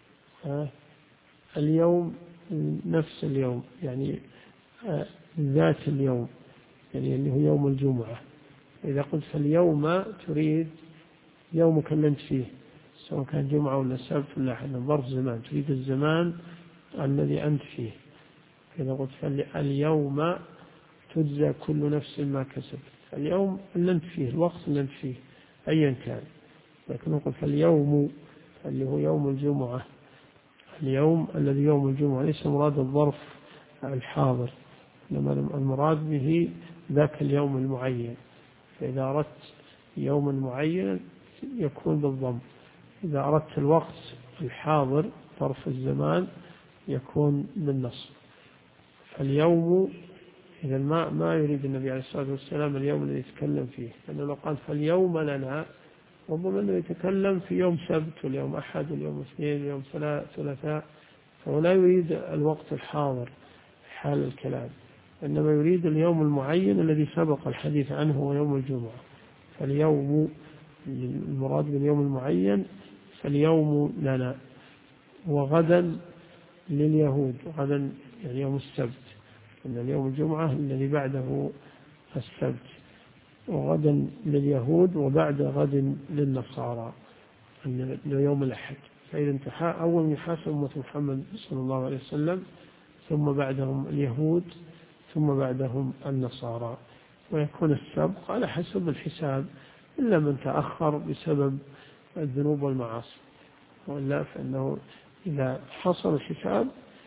اليوم نفس اليوم، يعني ذات اليوم، يعني اللي هو يوم الجمعة. إذا قلت فاليوم تريد يومك اللي أنت فيه، سواء كان جمعة ولا سبت ولا أحد، ظرف زمان، تريد الزمان الذي أنت فيه. إذا قلت فاليوم تجزى كل نفس ما كسبت، اليوم اللي أنت فيه، الوقت اللي أنت فيه أيا كان. لكن نقول فاليوم اللي هو يوم الجمعة، اليوم الذي يوم الجمعة، ليس مراد الظرف الحاضر، لما المراد به ذاك اليوم المعين. فإذا أردت يوما معين يكون بالضم، إذا أردت الوقت الحاضر ظرف الزمان يكون بالنصب. فاليوم إذا ما يريد النبي عليه الصلاة والسلام اليوم الذي يتكلم فيه، لأنه لو قال فاليوم لنا ربما أنه يتكلم في يوم سبت واليوم أحد واليوم اثنين واليوم ثلاثاء، فهو لا يريد الوقت الحاضر حال الكلام، إنما يريد اليوم المعين الذي سبق الحديث عنه هو يوم الجمعة. فاليوم المراد باليوم المعين، فاليوم لنا. وغدا لليهود، غدا يعني يوم السبت، إن اليوم الجمعة الذي بعده السبت، وغدا لليهود وبعد غد للنصارى يوم الأحد. فإذا انتهى أول يحاسب أمة محمد صلى الله عليه وسلم، ثم بعدهم اليهود، ثم بعدهم النصارى، ويكون السبق على حسب الحساب إلا من تأخر بسبب الذنوب والمعاصي، وإلا فإنه إذا حصل الحساب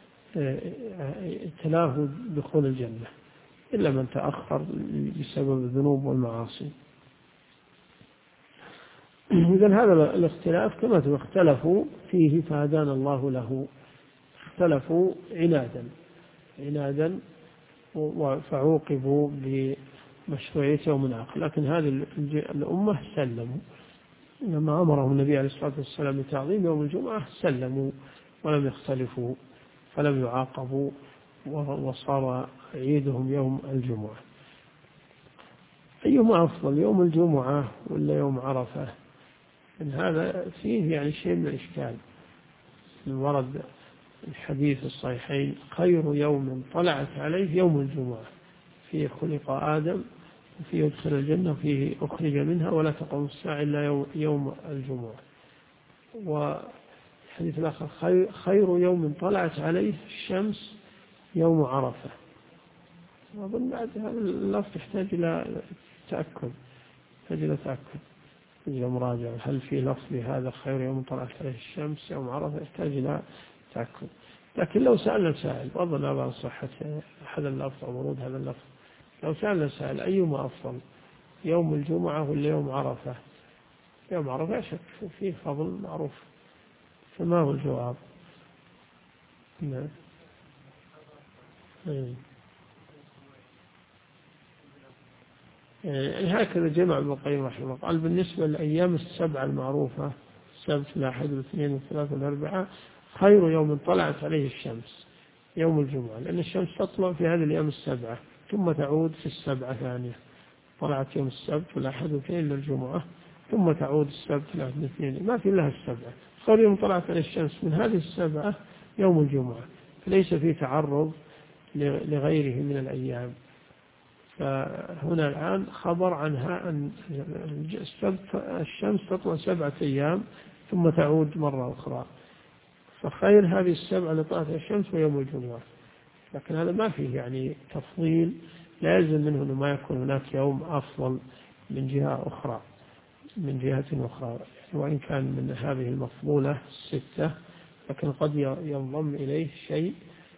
تلاه دخول الجنة، إلا من تأخر بسبب الذنوب والمعاصي. إذن هذا الاختلاف كما اختلفوا فيه فهدانا الله له، اختلفوا عنادا فعوقبوا بمشروعية يوم آخر. لكن هذه الأمة سلموا، لما أمرهم النبي عليه الصلاة والسلام بتعظيم يوم الجمعة سلموا ولم يختلفوا فلم يعاقبوا، وصار عيدهم يوم الجمعة. أيهما أفضل، يوم الجمعة ولا يوم عرفة؟ إن هذا فيه يعني شيء من الإشكال. ورد الحديث الصحيحين خير يوم طلعت عليه يوم الجمعة، فيه خلق آدم وفيه يدخل الجنة وفيه أخرج منها ولا تقوم الساعة إلا يوم الجمعة. والحديث الآخر خير يوم طلعت عليه الشمس يوم عرفة. وأظن بعد هذا اللفظ يحتاج إلى تأكد، إلى مراجعة، هل في لفظ هذا خير يوم طلعت عليه الشمس يوم عرفة؟ يحتاج إلى تأكد. لكن لو سألنا سائل وأظن على صحة هذا اللفظ أو ورود هذا اللفظ، لو سألنا سائل أيهما أفضل، يوم الجمعة ولا يوم عرفة؟ يوم عرفة شك فيه فضل معروف، فما هو الجواب؟ نعم. يعني هكذا جمع ابن القيم رحمه الله. قال بالنسبة للأيام السبعة المعروفة، السبت والأحد والاثنين والثلاث والأربعاء، خير يوم طلعت عليه الشمس يوم الجمعة، لأن الشمس تطلع في هذه الأيام السبعة ثم تعود في السبعة ثانية. طلعت يوم السبت والأحد والاثنين للجمعة، ثم تعود السبت والأحد والاثنين، ما في إلا السبعة. خير يوم طلعت عليه الشمس من هذه السبعة يوم الجمعة، فليس فيه تعرض لغيره من الأيام. فهنا الآن خبر عنها أن الشمس تطلع 7 أيام ثم تعود مرة أخرى، فخير هذه السبعة اللي طلعت الشمس ويوم الجمعة. لكن هذا ما فيه يعني تفضيل، لا يلزم منه أنه ما يكون هناك يوم أفضل من جهة أخرى، من جهة أخرى، وإن كان من هذه المفضولة 6، لكن قد ينضم إليه شيء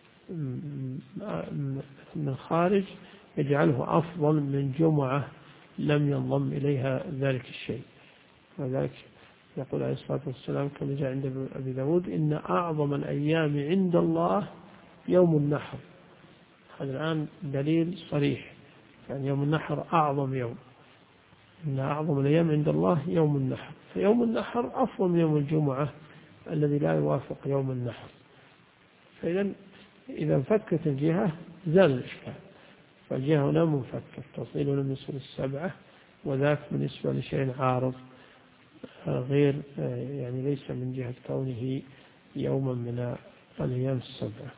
من خارج يجعله أفضل من جمعة لم ينضم إليها ذلك الشيء. وذلك يقول عليه الصلاة والسلام كما جاء عند أبي داود: إن أعظم الأيام عند الله يوم النحر. هذا الآن دليل صريح، يعني يوم النحر أعظم يوم، إن أعظم الأيام عند الله يوم النحر، فيوم النحر أفضل من يوم الجمعة الذي لا يوافق يوم النحر. فإذا إذا انفكت الجهة زال الإشكال، فالجهة هنا منفكة، تصيل بالنسبة للسبعة، وذاك بالنسبة لشيء عارض غير، يعني ليس من جهة كونه يوما من الأيام السبعة.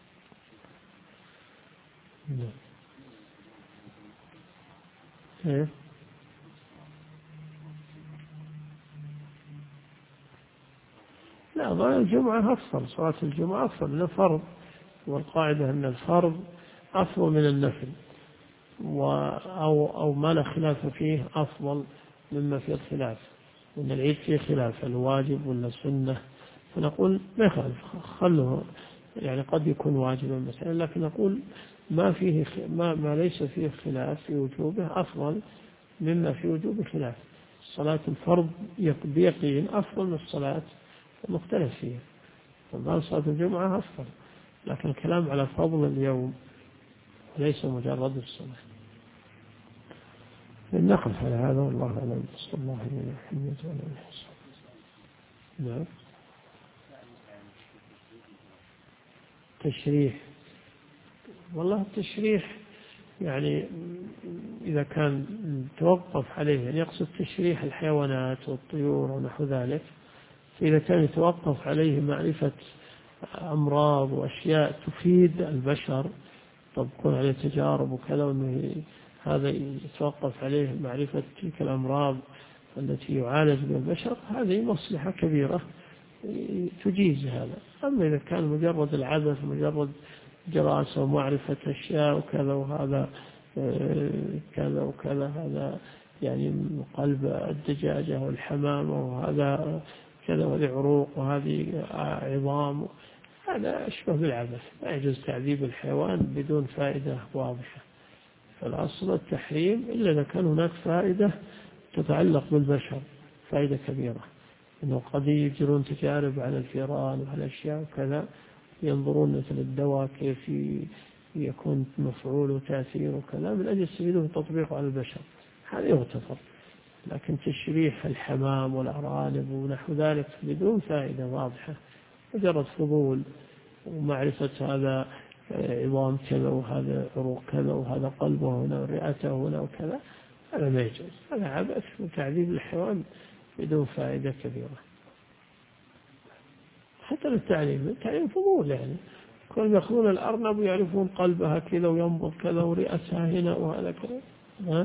لا، ظل الجمعة أفضل، صلاة الجمعة أفضل من الفرض، والقاعدة أن الفرض أفضل من النفل، أو ما لا خلاف فيه أفضل مما فيه الخلاف، وأن العيد فيه خلاف الواجب ولا السنة، فنقول ما يخالف، خله يعني قد يكون واجبا مثلا، لكن نقول ما ليس فيه خلاف في وجوبه أفضل مما في وجوب خلاف. صلاة الفرض بيقين أفضل من الصلاة المختلف فيها، فقال صلاة الجمعة أفضل، لكن الكلام على فضل اليوم وليس مجرد الصلاة. نقف على هذا والله أعلم. صلى الله عليه وسلم. نعم. تشريح، والله التشريح يعني إذا كان توقف عليه، يعني يقصد تشريح الحيوانات والطيور ونحو ذلك، فإذا كان يتوقف عليه معرفة أمراض وأشياء تفيد البشر، تكون عليه تجارب وكذا، وأنه هذا يتوقف عليه معرفة تلك الأمراض التي يعالج بها البشر، هذه مصلحة كبيرة تجيز هذا. أما إذا كان مجرد العبث، مجرد دراسة ومعرفة أشياء وكذا، وهذا كذا وكذا، هذا يعني قلب الدجاجة والحمامة، وهذا كذا، وهذه عروق، وهذه عظام، هذا أشبه بالعبث، لا يجوز تعذيب الحيوان بدون فائدة واضحة. فالأصل التحريم إلا إذا كان هناك فائدة تتعلق بالبشر، فائدة كبيرة، إنه قد يجرون تجارب على الفئران وعلى الأشياء وكذا، ينظرون مثل الدواء كيف يكون مفعول وتأثير وكذا، من أجل يستفيدون تطبيقه على البشر، هذا يغتفر. لكن تشريح الحمام والأرانب ونحو ذلك بدون فائدة واضحة، مجرد فضول ومعرفة هذا عظام كذا، وهذا عروق كذا، وهذا قلبه هنا ورئته هنا وكذا، هذا ما يجوز، هذا عبث وتعذيب الحيوان بدون فائدة كبيرة. حتى التعليم فضول، يعني كانوا يأخذون الأرنب ويعرفون قلبها كذا وينبض كذا ورئتها هنا وهذا كذا،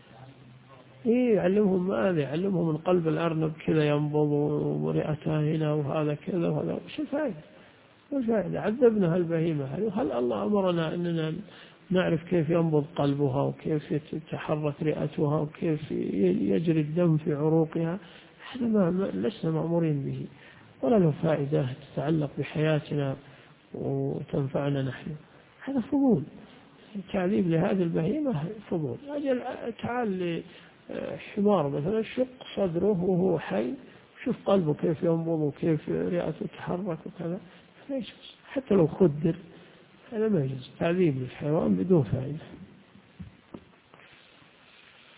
يعلمهم ماذا؟ يعلمهم من قلب الأرنب كذا ينبض ورئتها هنا وهذا كذا وهذا، وش الفائدة؟ والفائدة عذبنا هالبهيمة هل الله أمرنا أننا نعرف كيف ينبض قلبها وكيف تتحرك رئتها وكيف يجري الدم في عروقها؟ هذا ما لسنا مأمورين به، ولا له فائدة تتعلق بحياتنا وتنفعنا نحن، هذا فضول. التعذيب لهذه البهيمة فضول. أجل تعال لحمار مثلا، شق صدره وهو حي، شوف قلبه كيف ينبض وكيف رئته تتحرك وكذا، حتى لو خدر هذا ما يجوز، تعذيب للحيوان بدون فائدة.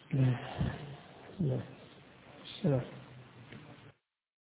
لا. السلام.